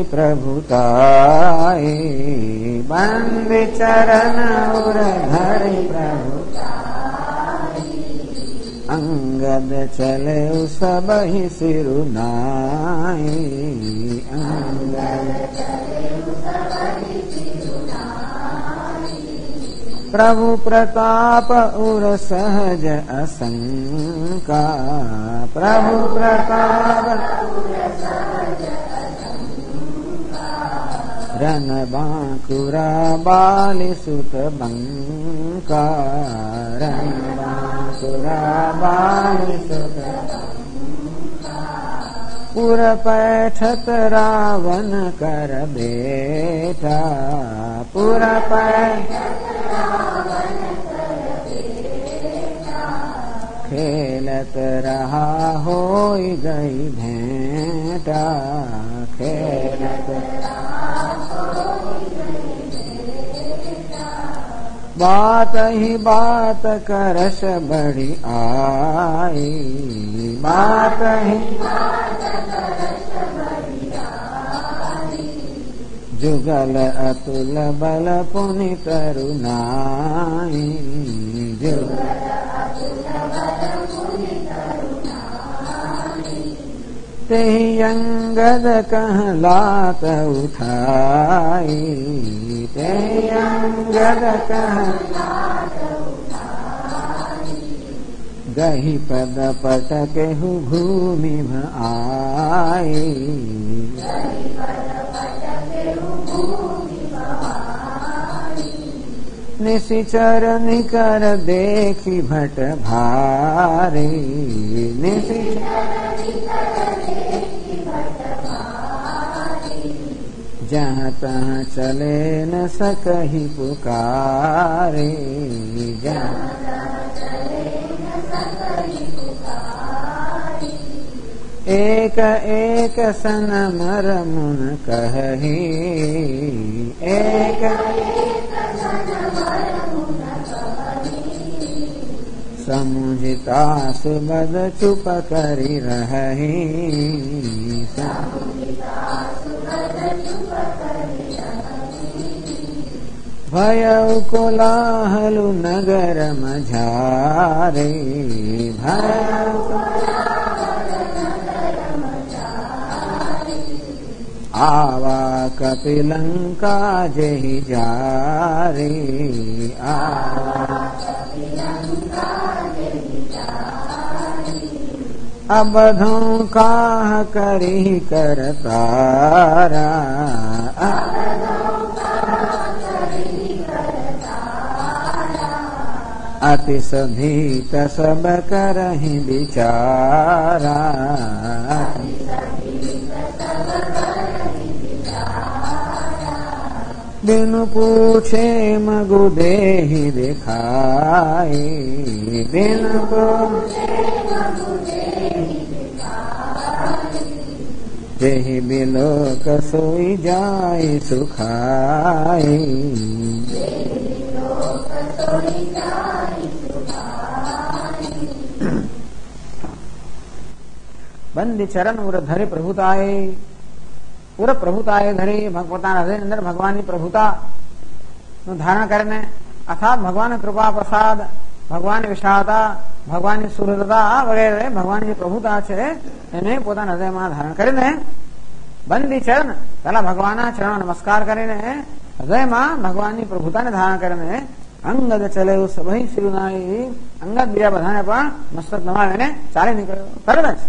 પ્રભુતાઈ, બંદી ચરણ ઉર ધરી પ્રભુતાઈ, અંગદ ચલે સબહી સિરુનાઈ, અંગદ પ્રભુ પ્રતાપ ઉર સહજ અશંકા, પ્રભુ પ્રતાપ રન બાંકુરા બાલી સુત બંકા, રન બાંકુરા બાલી સુત પુર પૈઠત રાવણ કર બેઠા, પુર પૈઠત ખેલત રહા હોઈ ગઈ ભેંટા, ખેલત बात ही बात करश बड़ी आई, बात ही जुगल अतुल बल पुनि तरुणाई, जुगल तेहि अंगद कहलात उठाई, तेहि अंगद कहलात उठाई, गहि पद पटकेहु भूमि आई, निशिचर निकर देखी भट भारी, जहाँ तहाँ चले न सकहि पुकारे, एक एक सन मर मुन कही, एक समुझता सुबद चुप करी रही, भयउ कोलाहलु नगर मझारे, भयउ आवा कपिलंका जेहि जारे, आवा अबधों काह करी करतारा, अति सभीत सब करहि विचारा, बिनु पूछे मगु देहि दिखाई, बिनु पूछे जेहि बिलोक सोई जाय सुखाई, બંદી ચરણ ઉર ધરે પ્રભુતાએ, ઉર પ્રભુતાએ ધરી પોતાના હૃદયની અંદર ભગવાનની પ્રભુતાનું ધારણ કરીને અર્થાત ભગવાનની કૃપા પ્રસાદ, ભગવાનની વિશાળતા, ભગવાનની સુહૃદતા વગેરે ભગવાનની જે પ્રભુતા છે એને પોતાના હૃદયમાં ધારણ કરીને બંદી ચરણ પેલા ભગવાનના ચરણ નમસ્કાર કરીને હૃદયમાં ભગવાનની પ્રભુતાને ધારણ કરીને અંગદ ચલે સભઈ શિરુનાઈ, અંગદ બીજા બધાને પણ મસ્તક નમાવીને ચાલી નીકળ્યો તરત જ.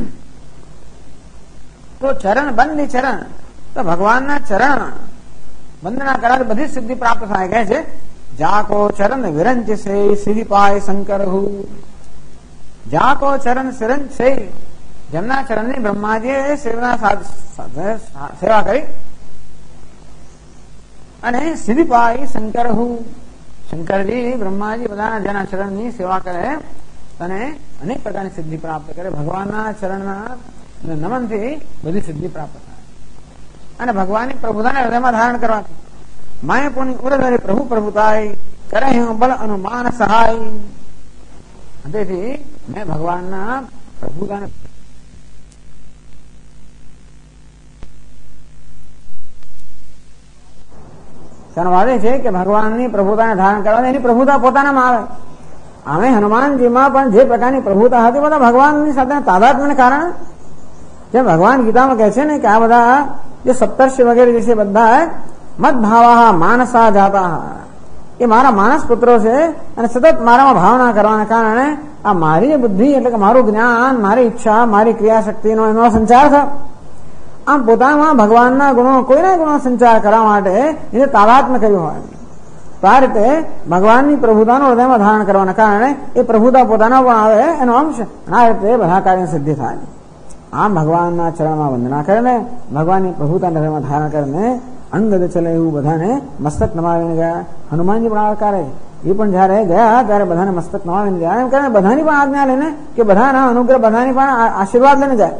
તો ચરણ બંદી ચરણ તો ભગવાનના ચરણ વંદના કરાવી બધી સિદ્ધિ પ્રાપ્ત થાય. કહે છે જાકો ચરણ વિરંચ સે સિદ્ધિ પાય શંકર હું, જાકો ચરણ સિરંચ છે જેમના ચરણની બ્રહ્માજીએ સેવા કરી અને સિદ્ધિ પાય શંકર હું, શંકરજી બ્રહ્માજી બધાના જેના ચરણની સેવા કરે અને અનેક પ્રકારની સિદ્ધિ પ્રાપ્ત કરે. ભગવાનના ચરણના નમનથી બધી સિદ્ધિ પ્રાપ્ત થાય અને ભગવાનની પ્રભુતાને હૃદયમાં ધારણ કરવાથી માય પુની ઉરધરે પ્રભુ પ્રભુતાય કરે હું બલ અનુમાન સહાય. તેથી મેં ભગવાનના પ્રભુતાને વાદે છે કે ભગવાનની પ્રભુતાને ધારણ કરવાની એની પ્રભુતા પોતાનામાં આવે. આમે હનુમાનજીમાં પણ જે પ્રકારની પ્રભુતા હતી બધા ભગવાનની સાથે તાદાત્મ્યને કારણે, જેમ ભગવાન ગીતામાં કહે છે ને કે આ બધા જે સપ્તર્ષિ વગેરે જે છે બધા મત ભાવા માનસા જાતા, એ મારા માનસ પુત્રો છે અને સતત મારામાં ભાવના કરવાના કારણે આ મારી જે બુદ્ધિ એટલે કે મારું જ્ઞાન, મારી ઈચ્છા, મારી ક્રિયાશક્તિનો એનો સંચાર થાય. આમ પોતામાં ભગવાનના ગુણો, કોઈના ગુણો સંચાર કરવા માટે એને તાદાત્મ્ય કર્યું હોય. તો આ રીતે ભગવાનની પ્રભુતાનું હૃદયમાં ધારણ કરવાના કારણે એ પ્રભુતા પોતાના પણ આવે એનો અંશ. આ રીતે બધા કાર્યની સિદ્ધિ થાય. આમ ભગવાનના ચરણમાં વંદના કરીને ભગવાનની પ્રભુતાના હૃદયમાં ધારણ કરીને અંગદ ચલે એવું બધાને મસ્તક નમાવીને ગયા. હનુમાનજી પણ આ કરે, એ પણ જયારે ગયા ત્યારે બધાને મસ્તક નમાવીને ગયા. એમ કરીને બધાની પણ આજ્ઞા લઈને કે બધાના અનુગ્રહ, બધાની પણ આશીર્વાદ લઈને જાય.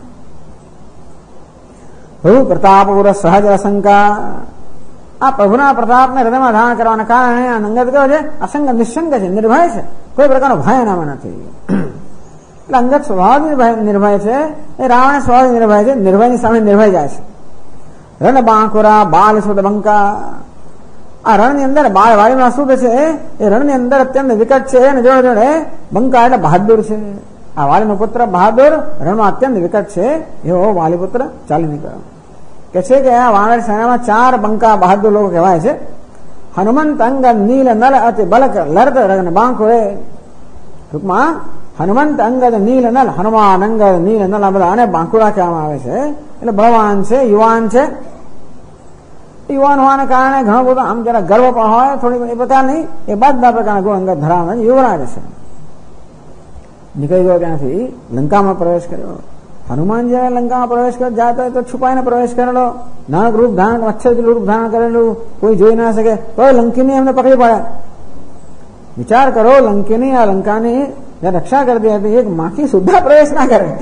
પ્રભુ પ્રતાપ પુર સહજ અશંકા, આ પ્રભુના પ્રતાપને હૃદયમાં ધારણ કરવાના કારણે આ અંગદ કેવો છે? અસંગ નિશંક છે, નિર્ભય છે, કોઈ પ્રકારનો ભય એનામાં નથી. એટલે અંગદ સ્વભાવ નિર્ભય છે, એ રાવણ સ્વભાવ નિર્ભય છે, નિર્ભયની સામે નિર્ભય જાય છે. રણ બાંકુરા બાલ સુદ બંકા, આ રણની અંદર બાળ વાયુના સુદ છે, એ રણની અંદર અત્યંત વિકટ છે અને જોડે જોડે બંકા એટલે બહાદુર છે. આ વાલીનો પુત્ર બહાદુર, રણમાં અત્યંત વિકટ છે એવો વાલી પુત્ર ચાલી નીકળ્યો. કે છે કે આ વાનર સેનામાં 4 બંકા બહાદુર લોકો કહેવાય છે. હનુમંત, અંગદ, નીલ, નલ, અતિ બલક, લર્દ, રગન, બાંકો. ટૂંકમાં હનુમંત, અંગદ, નીલ, નલ, હનુમાન, અંગદ, નીલ, નલ આ બધા અને બાંકુરા કહેવામાં આવે છે. એટલે બળવાન છે, યુવાન છે. યુવાન હોવાને કારણે ઘણો બધો આમ જરા ગર્વ પણ હોય, થોડી એ પ્રકારની એ બધા પ્રકારના ગુણ અંગત ધરાવનાર યુવરાજ છે. નીકળી ગયો ત્યાંથી લંકામાં પ્રવેશ કર્યો. હનુમાન જયારે લંકામાં પ્રવેશ કરી જતો હોય તો છુપાઈને પ્રવેશ કરેલો, નાનક રૂપ ધારણ, મચ્છર રૂપ ધારણ કરેલું, કોઈ જોઈ ના શકે તો લંકીની એમને પકડી પડ્યા. વિચાર કરો, લંકીની આ લંકાની રક્ષા કરતી હતી, એક માખી સુદ્ધા પ્રવેશ ના કરે.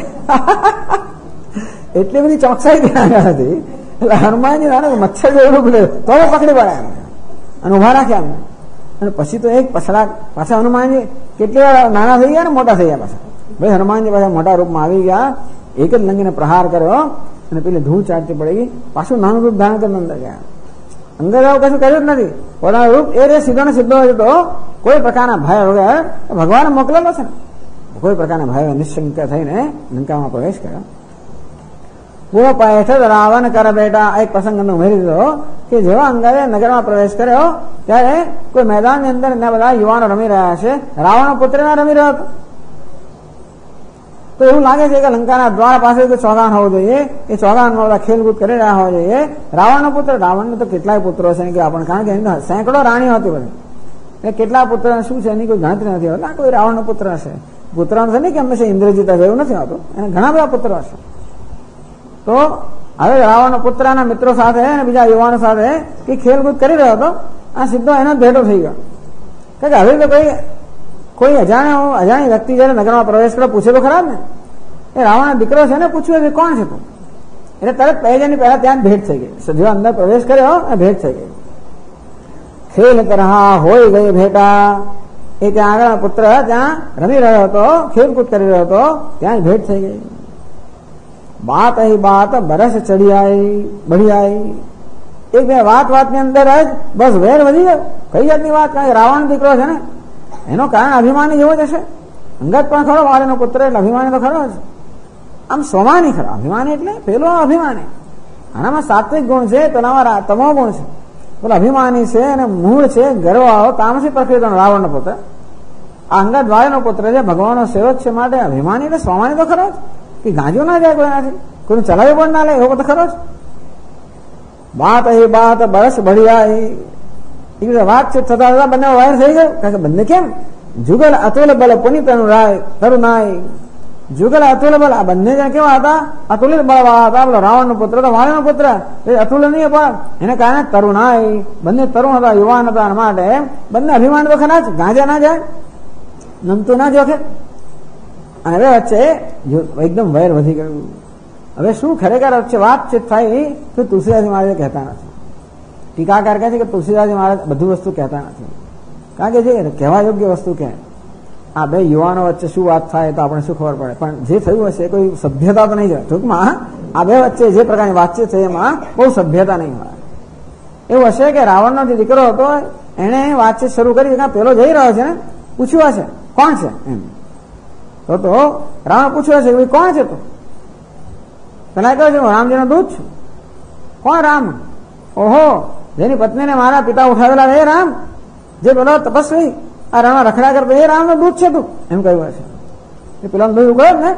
એટલી બધી ચોકસાઈ ત્યાં હતી. એટલે હનુમાનજી નાનક મચ્છર જેવું તો પકડી પડ્યા અને ઉભા રાખ્યા અમને. અને પછી તો એક પાછા હનુમાનજી કેટલી વાર નાના થઈ ગયા ને મોટા થઈ ગયા પાછા. ભાઈ હનુમાનજી પાછા મોટા રૂપમાં આવી ગયા, એક જ લંગીને પ્રહાર કર્યો અને પેલી ધૂળ ચાટતી પડી ગઈ. પાછું નાનું રૂપ ધારણ કરીને અંદર ગયા. અંદર આવું કશું કર્યું જ નથી. પોતાનું રૂપ એ સીધો ને સીધો હતો, કોઈ પ્રકારના ભય વગર ભગવાને મોકલેલો છે ને, કોઈ પ્રકારના ભય નિશ્ચિંત થઈને લંકામાં પ્રવેશ કર્યો. પૂરો પાયઠ રાવણ કર બેટા એક પ્રસંગ ઉમેરી દીધો કે જેવા અંગરે નગરમાં પ્રવેશ કર્યો ત્યારે કોઈ મેદાનની અંદર એના બધા યુવાનો રમી રહ્યા છે. રાવણ પુત્ર રમી રહ્યો હતો. તો એવું લાગે છે કે લંકાના દ્વાર પાસે કોઈ ચોગાન હોવું જોઈએ, એ ચોગાનમાં બધા ખેલકૂદ કરી રહ્યા હોવા જોઈએ. રાવણનો પુત્ર, રાવણને તો કેટલાય પુત્રો છે કે આપણને, કારણ કે એની સેંકડો રાણીઓ હતી બધી, એટલે કેટલા પુત્ર શું છે એની કોઈ ગણતરી નથી હોતી. કોઈ રાવણનો પુત્ર હશે, પુત્ર નથી નહીં કે હંમેશા ઇન્દ્રજીત હશે એવું નથી હોતું, એને ઘણા બધા પુત્રો હશે. તો હવે રાવણનો પુત્રના મિત્રો સાથે અને બીજા યુવાનો સાથે કે ખેલકૂદ કરી રહ્યો હતો, આ સીધો એનો ભેટો થઈ ગયો. કારણ કે હવે તો કોઈ અજાણી વ્યક્તિ જયારે નગરમાં પ્રવેશ કરે પૂછે તો ખરા ને, એ રાવણનો દીકરો છે ને, પૂછ્યું કે કોણ છે તું, એટલે તરત પહેલી પહેલા ત્યાં ભેટ થઈ ગઈ. જો અંદર પ્રવેશ કર્યો ભેટ થઈ ગઈ. ખેલ તરહા હોય ગઈ ભેટા, એ ત્યાં આગળ પુત્ર ત્યાં રમી રહ્યો હતો, ખેલકૂદ કરી રહ્યો હતો, ત્યાં ભેટ થઈ ગઈ. बात ही बात बरस चढ़ी आई बढ़ी आई. एक બે વાતની અંદર જ બસ વેર વધી ગયો. કઈ જાતની વાત? કારણ રાવણ દીકરો છે ને, એનો કારણ અભિમાની જેવો જ હશે. અંગત પણ ખરો, વાલીનો પુત્ર એટલે અભિમાની તો ખરો જ. આમ સ્વમાની ખરો, અભિમાની એટલે પેલો અભિમાની. આનામાં સાત્વિક ગુણ છે, પેલામાં તમો ગુણ છે. પેલો અભિમાની છે અને મૂળ છે ગર્વ આવો તામસી પ્રકૃતિનો રાવણનો પુત્ર. આ અંગત વાલીનો પુત્ર છે, ભગવાનનો સેવક છે, માટે અભિમાની એટલે સ્વમાની તો ખરો જ. કે ગાંજો ના જાય કોઈનાથી, કોઈને ચલાવી પણ ના લે એવો તો ખરો જ. બાત એ બાત બરસ બઢિયા એ વાતચીત થતા થતા બંને વાયર થઈ ગયો. કારણ કે બંને કેમ જુગલ અતુલ બલ પુનિત તરુનાય, જુગલ અતુલ બલ આ બંને જ્યાં કેવા હતા, અતુલિત બળવાળા હતા. પેલો રાવણનો પુત્ર હતો, વાલીનો પુત્ર એ અતુલનીય બળ, એને કારણે તરુણાય બંને તરુણ હતા, યુવાન હતા. માટે બંને અભિમાન તો ખરા જ, ગાંજા ના જાય, નમતું ના જોખે. અને હવે વચ્ચે એકદમ વૈર વધી ગયું. હવે શું ખરેખર વચ્ચે વાતચીત થાય તો તુલસીદાસજી મહારાજ કહેતા નથી. ટીકાકાર કહે છે કે તુલસીદાસજી મહારાજ બધું વસ્તુ કહેતા નથી, કારણ કે જે કહેવા યોગ્ય વસ્તુ કે આ બે યુવાનો વચ્ચે શું વાત થાય તો આપણે શું ખબર પડે, પણ જે થયું હશે કોઈ સભ્યતા તો નહીં જાય. ટૂંકમાં આ બે વચ્ચે જે પ્રકારની વાતચીત થઈ એમાં બહુ સભ્યતા નહીં હોય. એવું હશે કે રાવણનો જે દીકરો હતો એને વાતચીત શરૂ કરી, પેલો જઈ રહ્યો છે ને, પૂછ્યું હશે કોણ છે એમ. તો રાવણ પૂછ્યું હશે કે કોણ છે તું? પેલા કહ્યું છે રામજીનો દૂત છું. કોણ રામ? ઓહો, જેની પત્નીને મારા પિતા ઉઠાવેલા એ રામ, જે પેલો તપસ્વી આ રણમાં રખડા કરતો એ રામનો દૂત છે તું, એમ કહ્યું હશે. એ પેલા દૂત ગયો ને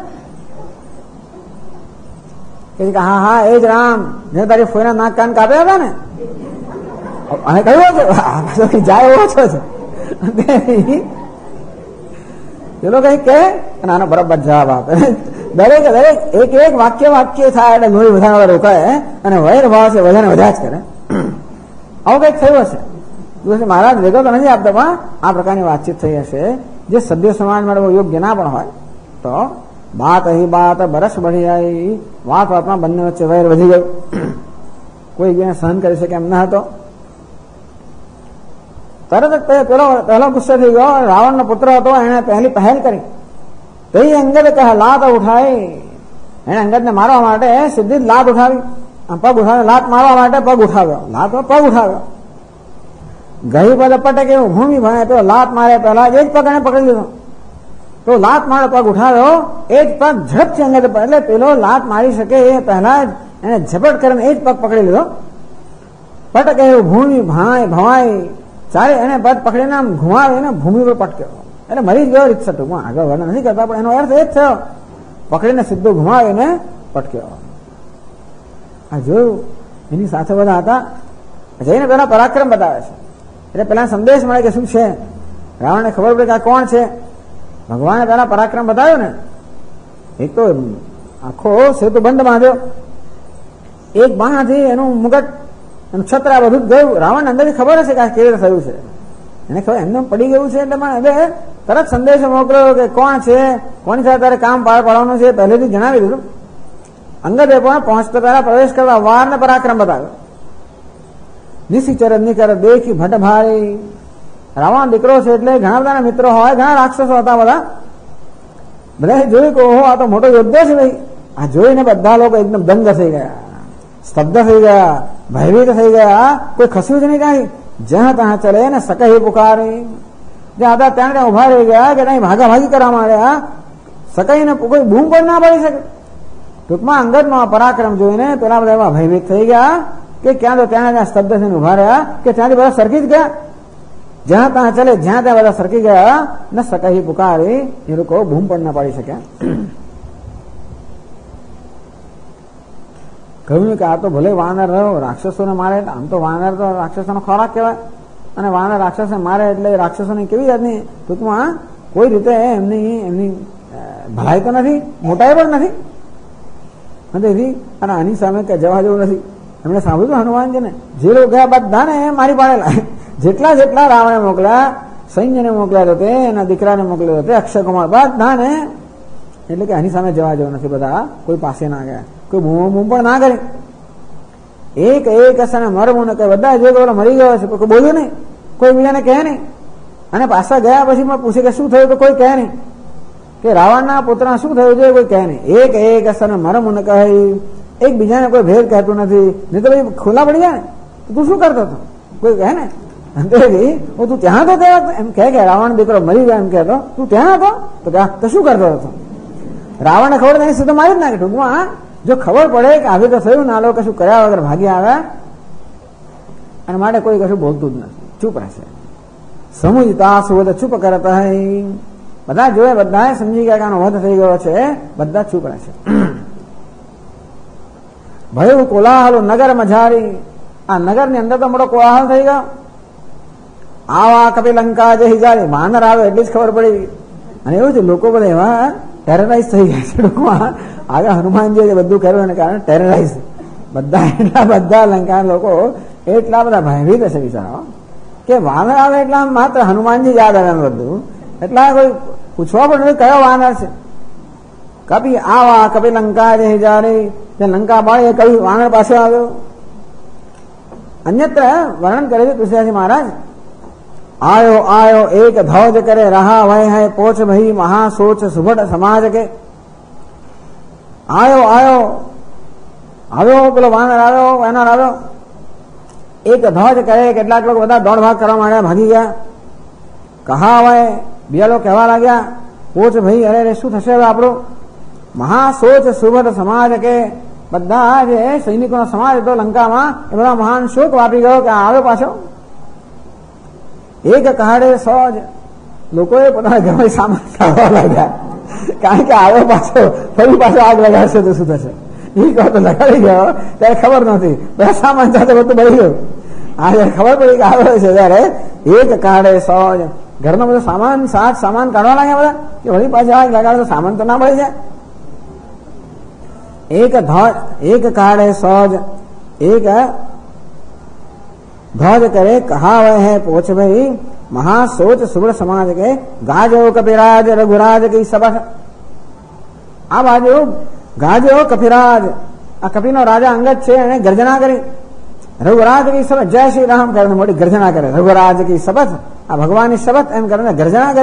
કે હા હા એ જ રામ જે તારી ફોઈના નાક કાન કાપ્યા હતા ને, અને કહ્યું છે જાય એવો છો છે. પેલો કઈ કહે અને આનો બરાબર જવાબ આપે. દરેક એક વાક્ય થાય એટલે લોહી વધારે રોકાય અને વૈર ભાવ છે વધારે વધ્યા જ કરે. આવું કઈક થયું હશે. મહારાજ વેગો તો નથી આપતા, પણ આ પ્રકારની વાતચીત થઈ હશે જે સભ્ય સમાજ માટે યોગ્ય ના પણ હોય. તો બાત અહીં બાત બરસ બઢી આવી, વાતમાં બંને વચ્ચે વૈર વધી ગયું. કોઈ એને સહન કરી શકે એમ ના હતો. તરત જ પહેલો ગુસ્સો થઈ ગયો. રાવણનો પુત્ર હતો, એને પહેલી પહેલ કરી. તો એ અંગદ કહે લાત ઉઠાઈ, એને અંગદને મારવા માટે સીધી જ લાત ઉઠાવી, પગ ઉઠાવી, લાત મારવા માટે પગ ઉઠાવ્યો, પગ ઉઠાવ્યો. ગઈ પદ પટકે એવું ભૂમિ ભણે તો લાત મારે પહેલા એ જ પગ એને પકડી લીધો. તો લાત મારો પગ ઉઠાવ્યો, એ જ પગ ઝડપથી અંગે એટલે પેલો લાત મારી શકે એ પહેલા જ એને ઝપટ કરીને એ જ પગ પકડી લીધો. પટકે ભૂમિ ભાઈ ભવાઈ ચારે એને પગ પકડીને આમ ઘુમાવીને ભૂમિ પર પટક્યો, એટલે મરી જ ગયો રીતસર. ટૂંકમાં આગળ વર્ણન નથી કરતા, પણ એનો અર્થ એ જ થયો, પકડીને સીધો ઘુમાવીને પટક્યો. આ જોયું, એની સાથે બધા હતા. જઈને પેલા પરાક્રમ બતાવે છે, એટલે પેલા સંદેશ મળે કે શું છે. રાવણને ખબર પડે કે આ કોણ છે. ભગવાને પેલા પરાક્રમ બતાવ્યો ને, એક તો આખો સેતુ બંધ બાંધ્યો, એક બાણથી એનું મુગટ એનું છત્ર આ બધું જ ગયું. રાવણ અંદરથી ખબર હશે કે આ કેવી રીતે થયું છે, એને ખબર એમને પડી ગયું છે. એટલે હવે તરત સંદેશો મોકલ્યો કે કોણ છે, કોની સાથે તારે કામ પાર પાડવાનું છે, પહેલેથી જણાવી દીધું. અંગદે પણ પહોંચતા પહેલા પ્રવેશ કરવા વાર ને પરાક્રમ બતાવ્યો. નિશિચર નિકર દેખી ભટ્ટ ભારી. રાવણ દીકરો છે એટલે ઘણા બધાના મિત્રો હોય, ઘણા રાક્ષસો હતા. બધા જોયું કે ઓહો આ તો મોટો યોદ્ધા છે ભાઈ. આ જોઈને બધા લોકો એકદમ દંગ થઈ ગયા, સ્તબ્ધ થઈ ગયા, ભયભીત થઈ ગયા. કોઈ ખસ્યું જ નહીં કાંઈ. જ્યાં ત્યાં ચલે ને સકહી પુકારી. જ્યાં હતા ત્યાં ત્યાં ઉભા રહી ગયા કે નહીં ભાગાભાગી કરવા માંડ્યા. સકહીને કોઈ બૂમ પણ ના પડી શકે. ટૂંકમાં અંગદનો પરાક્રમ જોઈને પેલા બધા એવા ભયભીત થઈ ગયા કે ક્યાં તો ત્યાં સ્તબ્ધ થઈને ઉભા રહ્યા કે ત્યાંથી બધા સરકી જ ગયા. જ્યાં ત્યાં ચલે જ્યાં ત્યાં બધા સરકી ગયા ને સકહી પુકારી. એ લોકો બૂમ પણ ના પાડી શક્યા. કહ્યું કે આ તો ભલે વાનર રહ્યો, રાક્ષસોને મારે. આમ તો વાનર તો રાક્ષસોનો ખોરાક કહેવાય, અને વાનર રાક્ષસને મારે એટલે રાક્ષસોની કેવી જાતની ટૂંકમાં કોઈ રીતે એમની ભલાઈ તો નથી, મોટાઈ પણ નથી. અને આની સામે કે જવા જેવું નથી. એમણે સાંભળ્યું હનુમાનજીને જે લોકો ગયા બધાને મારી પાડેલા. જેટલા રાવણે મોકલ્યા, સૈન્યને મોકલ્યા તો તે એના દીકરાને મોકલ્યો તે અક્ષય કુમાર બધાને. એટલે કે આની સામે જવા જેવું નથી. બધા કોઈ પાસે ના ગયા, કોઈ બૂમ પણ ના કરી. એક અસને મરવું ને બધા જે બોલો મરી ગયો છે, કોઈ બોલ્યું નહીં, કોઈ બીજાને કહે નહીં. અને પાછા ગયા પછી પૂછે કે શું થયું, તો કોઈ કહે નહીં. કે રાવણના પુત્રના શું થયું છે, કોઈ કહે નહીં. એક અસને મરવું ને કહી, એકબીજાને કોઈ ભેદ કહેતું નથી. નહીં તો ભાઈ ખુલ્લા પડી જાય ને, તું શું કરતો હતો, કોઈ કહે ને. તું ત્યાં હતો, એમ કહે કે રાવણ દીકરો મરી ગયો, એમ કહેતો તું ત્યાં હતો તો શું કરતો હતો. રાવણને ખબર નહીં, સીધો મારી જ નાખે. ટૂંકમાં જો ખબર પડે કે આવી તો થયું ને, આ લોકો કશું કર્યા વગર ભાગી આવ્યા, અને માટે કોઈ કશું બોલતું જ નથી, ચૂપ રહેશે. સમજતા સુવદ ચૂપ કરતા. બધા જોયે, બધા સમજી ગયા કે આનો વધ થઈ ગયો છે, બધા ચૂપ રહેશે. ભયું કોલાહલ નગર મઝારી. આ નગર ની અંદર તો મોટો કોલાહલ થઈ ગયો. આવા કપિલંકા જે હિજારી, વાનર આવે એટલી જ ખબર પડી. અને એવું છે, લોકો બધા એવા ટેરરાઇઝ થઈ ગયા છે. ટૂંકમાં આગળ હનુમાનજી બધું કર્યું એને કારણે ટેરરાઇઝ બધા લંકા લોકો એટલા બધા ભયભીત હશે બિચારા કે વાનર આવે એટલા માત્ર હનુમાનજી યાદ આવે બધું. એટલા કોઈ પૂછવા પણ નથી કયો વાનર છે. કપિ આવા કપિલંકા જે હિજારી. તે લંકા બાળી એ કવિ વાનર પાસે આવ્યો. અન્યત્ર વર્ણન કરે છે તુલસીદાસજી મહારાજ. આયો એક ધૌજ કરે રહા વય હૈ પોચ ભઈ મહાસોચ સુભટ સમાજ કે. આવ્યો પેલો વાનર આવ્યો. એક ધૌજ કરે, કેટલાક લોકો બધા દોડ ભાગ કરવા માંડ્યા, ભાગી ગયા. કહા વય, બીજા લોકો કહેવા લાગ્યા પોચ ભઈ અરે શું થશે હવે આપણું. મહાસોચ સુભટ સમાજ કે. બધા જે સૈનિકોનો સમાજ હતો લંકામાં એ બધા મહાન શોક વાપરી ગયો કે આવ્યો પાછો. એક કહાડે સોજ. લોકોએ પોતાના ઘરમાં સામાન કાઢવા લાગ્યા, કારણ કે આવ્યો પાછો ફરી પાછો આગ લગાડશે તો શું થશે. એ કહો તો લગાડી ગયો ત્યારે ખબર નહોતી, બધા સામાન સાથે બધું બળી ગયું. આ જયારે ખબર પડી કે આવ્યો છે ત્યારે એક કહાડે સોજ. ઘરનો બધો સામાન કાઢવા લાગ્યા બધા કે ફરી પાછો આગ લગાડે તો સામાન તો ના બળી જાય. એક કાળે સોજ. એક ધ્વજ કરે કહા વય હૈ પોછ ભઈ મહાસોચ સુબળ સમાજ કે. ગાજો કપિરાજ રઘુરાજ કી સભા. આ બાજુ ગાજો કપિરાજ, આ કપિનો રાજા અંગદ છે, એને ગર્જના કરી. રઘુરાજ કી સભા, જય શ્રી રામ કરીને મોટી ગર્જના કરે. રઘુરાજ કી શપથ, આ ભગવાનની શપથ એમ કરીને ગર્જના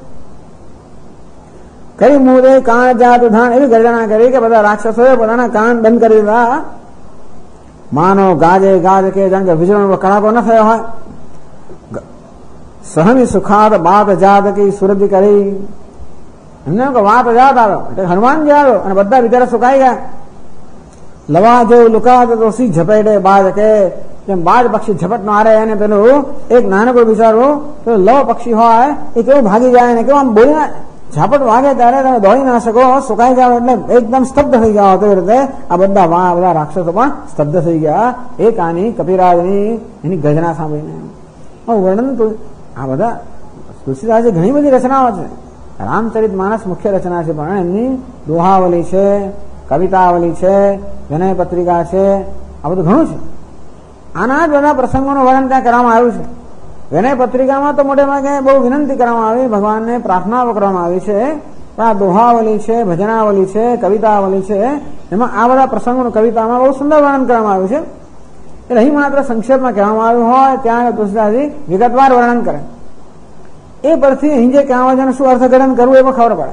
કરી મુદે કાન જાત ધાન, એવી ગર્જના કરી કે બધા રાક્ષસોએ પોતાના કાન બંધ કરી દીધા. માનો ગાજે ગાજ કે જાણ કે વીજળીનો કડાકો ન થયો હોય. સહની સુખાદ બાત જાત કી સુરભી કરી. એમને વાંક જાત આવ્યો એટલે હનુમાનજી આવ્યો અને બધા બિચારા સુકાઈ ગયા. લવા જેવું લુકાત તો સી ઝપેટે બાજ કે જેમ બાજ પક્ષી ઝપટ મારે અને પેલું એક નાનકડું બિચારું પેલું લવ પક્ષી હોય એ કેવું ભાગી જાય ને કેવું આમ બોલીને ઝાપટ વાગે ત્યારે તમે દોડી ના શકો, સુકાઈ જાવ એટલે એકદમ સ્તબ્ધ થઈ જાવ. તેવી રીતે આ બધા રાક્ષસો પણ સ્તબ્ધ થઈ ગયા એક આની કપિરાજની એની ગર્જના સાંભળીને. વર્ણન તો આ બધા તુલસીદાસજી ઘણી બધી રચનાઓ છે. રામચરિત માનસ મુખ્ય રચના છે પણ એમની દોહાવલી છે, કવિતાવલી છે, વિનય પત્રિકા છે, આ બધું ઘણું છે. આના જ બધા પ્રસંગોનું વર્ણન ત્યાં કરવામાં આવ્યું છે. વિનય પત્રિકામાં તો મોટે ભાગે બહુ વિનંતી કરવામાં આવી, ભગવાનને પ્રાર્થનાઓ કરવામાં આવી છે. પણ આ દોહાવલી છે, ભજનાવલી છે, કવિતાવલી છે, એમાં આ બધા પ્રસંગોનું કવિતામાં બહુ સુંદર વર્ણન કરવામાં આવ્યું છે. એટલે અહીં માત્ર સંક્ષેપમાં કહેવામાં આવ્યું હોય ત્યાં તુલસીદાસજી વિગતવાર વર્ણન કરે. એ પરથી અહીં જે કહેવા છે શું અર્થઘટન કરવું એ પણ ખબર પડે.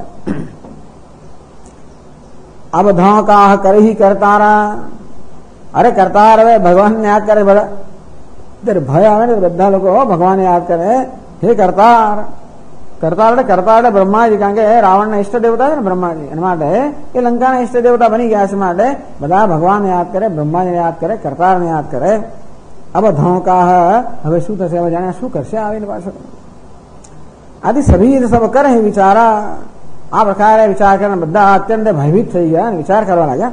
આ બધા કાહ કરી કરતારા, અરે કરતાર હવે ભગવાનને યાદ કરે બધા. ત્યારે ભય આવે ને બધા લોકો ભગવાનને યાદ કરે, હે કરતાર. કરતાર એટલે બ્રહ્માજી, કારણ કે રાવણના ઈષ્ટ દેવતા છે ને બ્રહ્માજી, એના માટે એ લંકાના ઈષ્ટ દેવતા બની ગયા છે. માટે બધા ભગવાનને યાદ કરે, બ્રહ્માજીને યાદ કરે, કરતારને યાદ કરે. આ બધા કાહ હવે શું થશે, હવે જાણે શું કરશે આવીને પાછો. આથી સભી સબ કરે વિચારા. આ પ્રકારે વિચાર કરીને બધા અત્યંત ભયભીત થઈ ગયા અને વિચાર કરવા લાગ્યા.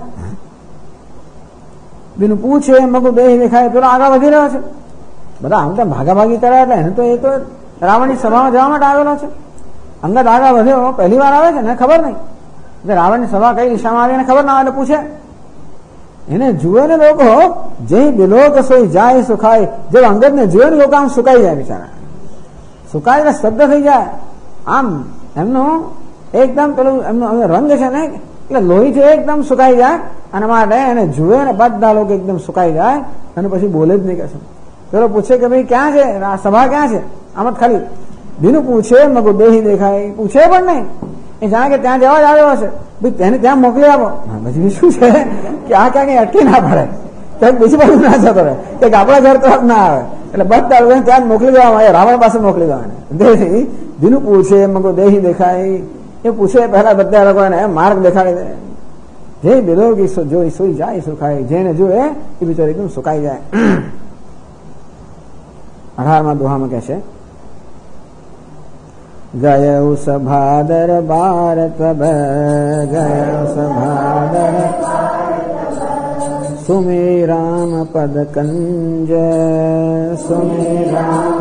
બીનું પૂછે મગુ દેહ દેખાય પેલો આગળ વધી રહ્યો છે. બધા આમ તો ભાગાભાગી કરે એટલે એને તો એ તો રાવણની સભામાં જવા માટે આવેલો છે. અંગદ આગળ વધ્યો, પહેલી વાર આવે છે ને ખબર નહીં. એટલે રાવણની સભા કઈ દિશામાં આવી એને ખબર ના આવે એટલે પૂછે. એને જુએ ને લોકો જે બિલોક સોઈ જાય સુખાય, જે અંગદને જુએ ને લોકો આમ સુકાઈ જાય બિચારા. સુકાય એટલે શબ્દ થઈ જાય. આમ એમનું એકદમ પેલું એમનો રંગ છે ને એટલે લોહી છે એકદમ સુકાઈ જાય. અને માટે એને જુએ ને બધા લોકો એકદમ સુકાઈ જાય અને પછી બોલે જ નહીં કશું. પેલો પૂછે કે ભાઈ ક્યાં છે સભા, ક્યાં છે? આમ જ ખાલી બીનું પૂછે મગુ દેહી દેખાય, પૂછે પણ નહીં. એ જાણે કે ત્યાં જવા જ આવ્યો હશે, ભાઈ તેને ત્યાં મોકલી આપો. પછી શું છે કે આ ક્યાં કઈ અટકી ના પડે, ક્યાંક બીજી બાજુ ના જતો રહે, કંઈક આપણા ઘર તરફ ના આવે. એટલે બધા લોકોને ત્યાં મોકલી દેવામાં આવે, રાવણ પાસે મોકલી દેવાને. દેહી બીનું પૂછે મગુ દેહી દેખાય, એ પૂછે પહેલા બધા લોકોને માર્ગ દેખાડી દે. જે બિલોગી જોઈ સુઈ જાય સુખાય, જેને જોએ એ બિચારો એકદમ સુકાઈ જાય. 18મા દોહામાં કહે છે, ગયો સભા દરબાર તબ, ગયો સભા દરબાર સુમે રામ પદ કંજ, સુમે રામ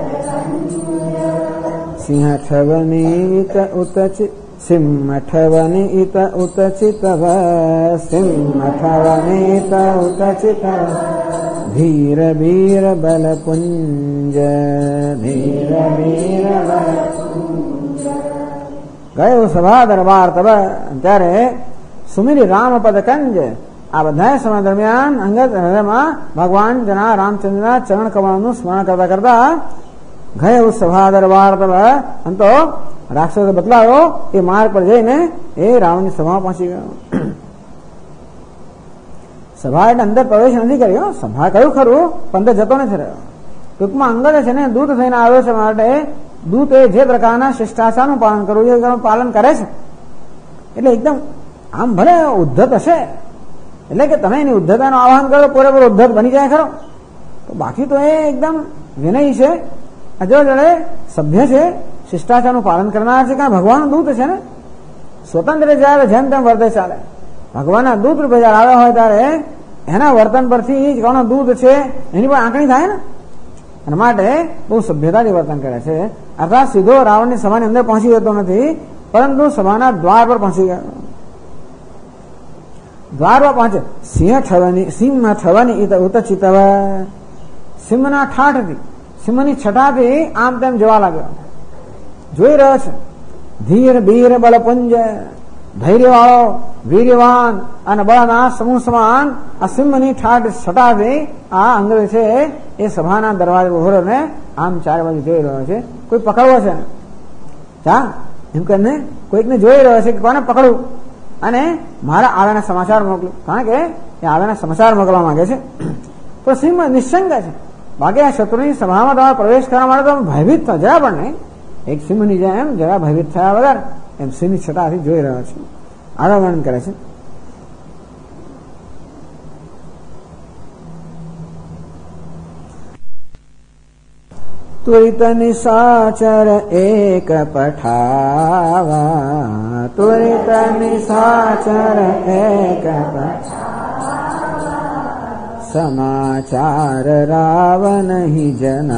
સિંહ ઠવનીત ઉતચિત, સિંહ ઠવનીત ઉતચિતવ, સિંહ ઠવનીત ઉતચિતવ, ધીર વીર બલ પુંજ, ધીર વીર બલ પુંજ. ગયો સભા દરબાર તબ, ત્યારે સુમિરી રામ પદ કંજ. આ બધા સમય દરમિયાન અંગદ હૃદયમાં ભગવાન જના રામચંદ્રના ચરણ કમળનું સ્મરણ કરતા કરતા ગયો સભા દરબાર તબ. આમ તો રાક્ષસે બદલાયો એ માર્ગ પર જઈને એ રાવણની સભામાં પહોંચી ગયો. સભા એટલે અંદર પ્રવેશ નથી કર્યો, સભા કયું ખરું પણ અંદર જતો નથી રહ્યો. ટૂંકમાં અંગદ છે ને દૂત થઈને આવ્યો છે, માટે દૂત એ જે પ્રકારના શિષ્ટાચારનું પાલન કરવું એ પાલન કરે છે. એટલે એકદમ આમ ભલે ઉદ્ધત હશે, એટલે કે તમે એની ઉદ્ધતાનું આહ્વાન કરો પૂરેપૂરો ઉદ્ધત બની જાય ખરો, તો બાકી તો એ એકદમ વિનયી છે, અજર જડે સભ્ય છે, શિષ્ટાચારનું પાલન કરનાર છે. કારણ ભગવાનનું દૂત છે ને, સ્વતંત્ર જ્યારે જેમ તેમ વર્તે ચાલે. ભગવાનના દૂત રૂપે જયારે આવ્યા હોય ત્યારે એના વર્તન પરથી કોનો દૂત છે એની પણ આંકણી થાય ને. અને માટે બહુ સભ્યતાથી વર્તન કરે છે. અર્થાત સીધો રાવણની સભાની અંદર પહોંચી જતો નથી, પરંતુ સભાના દ્વાર પર પહોંચી ગયો. દ્વાર પર પહોંચે. સિંહ ઠવાની ઉતચિતવ, સિંહના ઠાઠથી, સિંહની છટાથી આમ તેમ જવા લાગ્યો, જોઈ રહ્યો છે. ધીર બીર બલપુંજ, ધૈર્ય વાળો, વીર્યવાન અને બળના સમૂહ સમાન આ સિંહની છટાથી આ અંગદ છે એ સભાના દરવાજે ઉભો ને આમ ચારે બાજુ જોઈ રહ્યો છે. કોઈ પકડવો છે ચા એમ કરીને કોઈકને જોઈ રહ્યો છે કે કોને પકડવું અને મારા આવ્યાના સમાચાર મોકલું. કારણ કે એ આવ્યાના સમાચાર મોકલવા માંગે છે. તો સિંહ નિશ્ચંગ છે, બાકી આ શત્રુની સભામાં તમારે પ્રવેશ કરવા માટે તો ભયભીત થયો જરા પણ નહીં. એક સિંહની જેમ જરા ભયભીત થયા વગર એમ સિંહની છટાથી જોઈ રહ્યો છે. આગળ વર્ણન કરે છે. त्वरित निशाचर एक पठावा, त्वरित निशाचर एक पठावा, समाचार रावण ही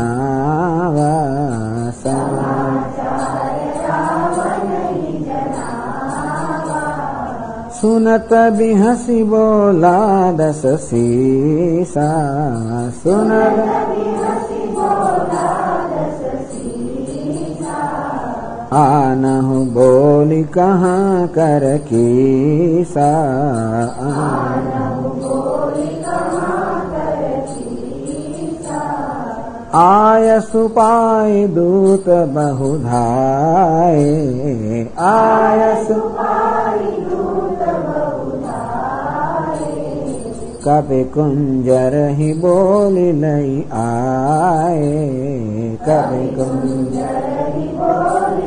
जनावा, समाचार रावण ही जनावा, सुनत बिहसी बोला दस सीसा, सुनत बिहसी बोला आनहु बोली कहाँ कर कीसा, आनहु बोली कहाँ कर कीसा, आयसु पाई दूत बहुधाए, आयसु पाई दूत बहुधाए, कपि कुंजर ही बोली लई आए, कपि कुंजर ही बोली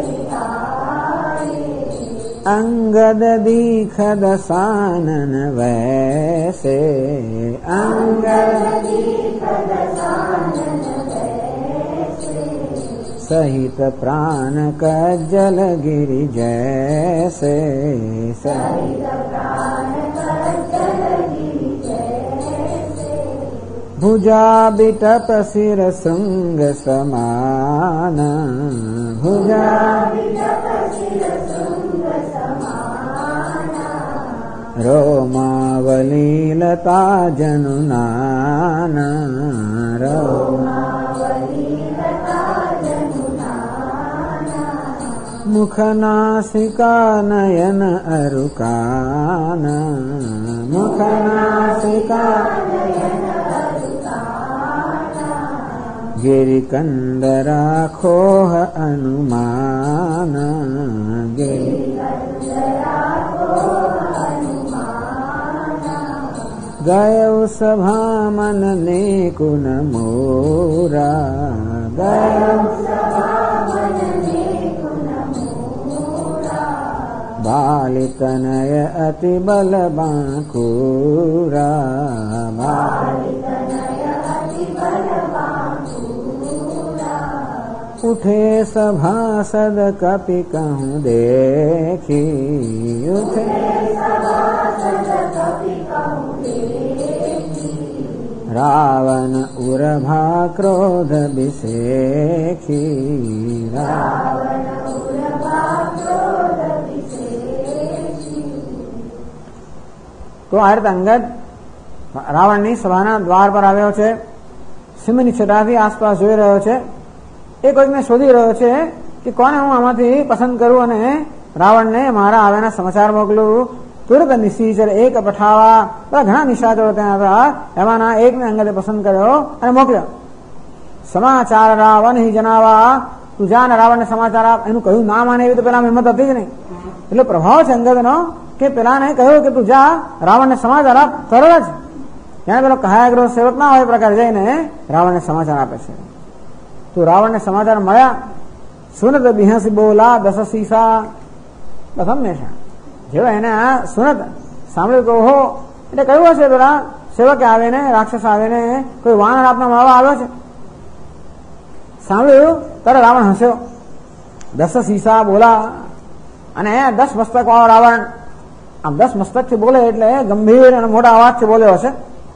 अंगद दीखद सानन वैसे, अंगद दीखद सानन वैसे, सहित प्राण कज्जल गिरि जैसे, सहित प्राण कज्जल गिरि जैसे, भुजा बिटप सिर श्रृंग समान, भुजा बिटप सिर श्रृंग समान, रोमावली लता जनुनान, रोमावली लता जनुनान, मुख नासिका नयन अरुकान, मुख नासिका नयन अरुकान, गिरिकंदरा खोह अनुमान, गिरिकंदरा खोह अनुमान, गयौ सभा मन ने कुन मोरा, गयौ सभा मन ने कुन मोरा, बालितनय अति बल बांकुरा, बालितनय अति बल बांकुरा, उठे सभासद कपि कहूँ देखी, उठे सभासद कपि कहूँ देखी, रावण उर्भा क्रोध बिसेखी, रावण उर्भा क्रोध बिसेखी. તો આ રીતે અંગદ રાવણની સભાના દ્વાર પર આવ્યો છે, સિંહની છટાથી આસપાસ જોઈ રહ્યો છે. એ કોઈકને શોધી રહ્યો છે કે કોને હું આમાંથી પસંદ કરું અને રાવણને મારા આવ્યાના સમાચાર મોકલું. તુરત નિશાચર એક પઠાવા, બધા ઘણા નિશાચરો ત્યાં હતા, એમાંના એકને અંગદે પસંદ કર્યો અને મોકલ્યો. સમાચાર રાવણ હિ જનાવા, તું જા ને રાવણને સમાચાર આપ. એનું કહ્યું ના માને એવી તો પેલા હિંમત હતી જ નહીં. એટલો પ્રભાવ છે અંગદનો કે પેલાને કહ્યું કે તું જા રાવણને સમાચાર આપ. તરત જ ત્યાં પેલો કહાયાગ્રહ સેવક ના હોય પ્રકાર જઈને રાવણને સમાચાર આપે છે. તો રાવણને સમાચાર મળ્યા. સુનત બિહસી બોલા દસ સીસા, બસ હંમેશા જેવો એને આ સુનત સાંભળ્યું કે ઓહો, એટલે કયું હશે પેલા સેવકે આવે ને રાક્ષસ આવે ને કોઈ વાનર આપના મળવા આવ્યો છે. સાંભળ્યું ત્યારે રાવણ હસ્યો. દસ સીસા બોલા, અને 10 મસ્તક વાળો રાવણ આમ 10 મસ્તક થી બોલે એટલે ગંભીર અને મોટા અવાજથી બોલ્યો હશે.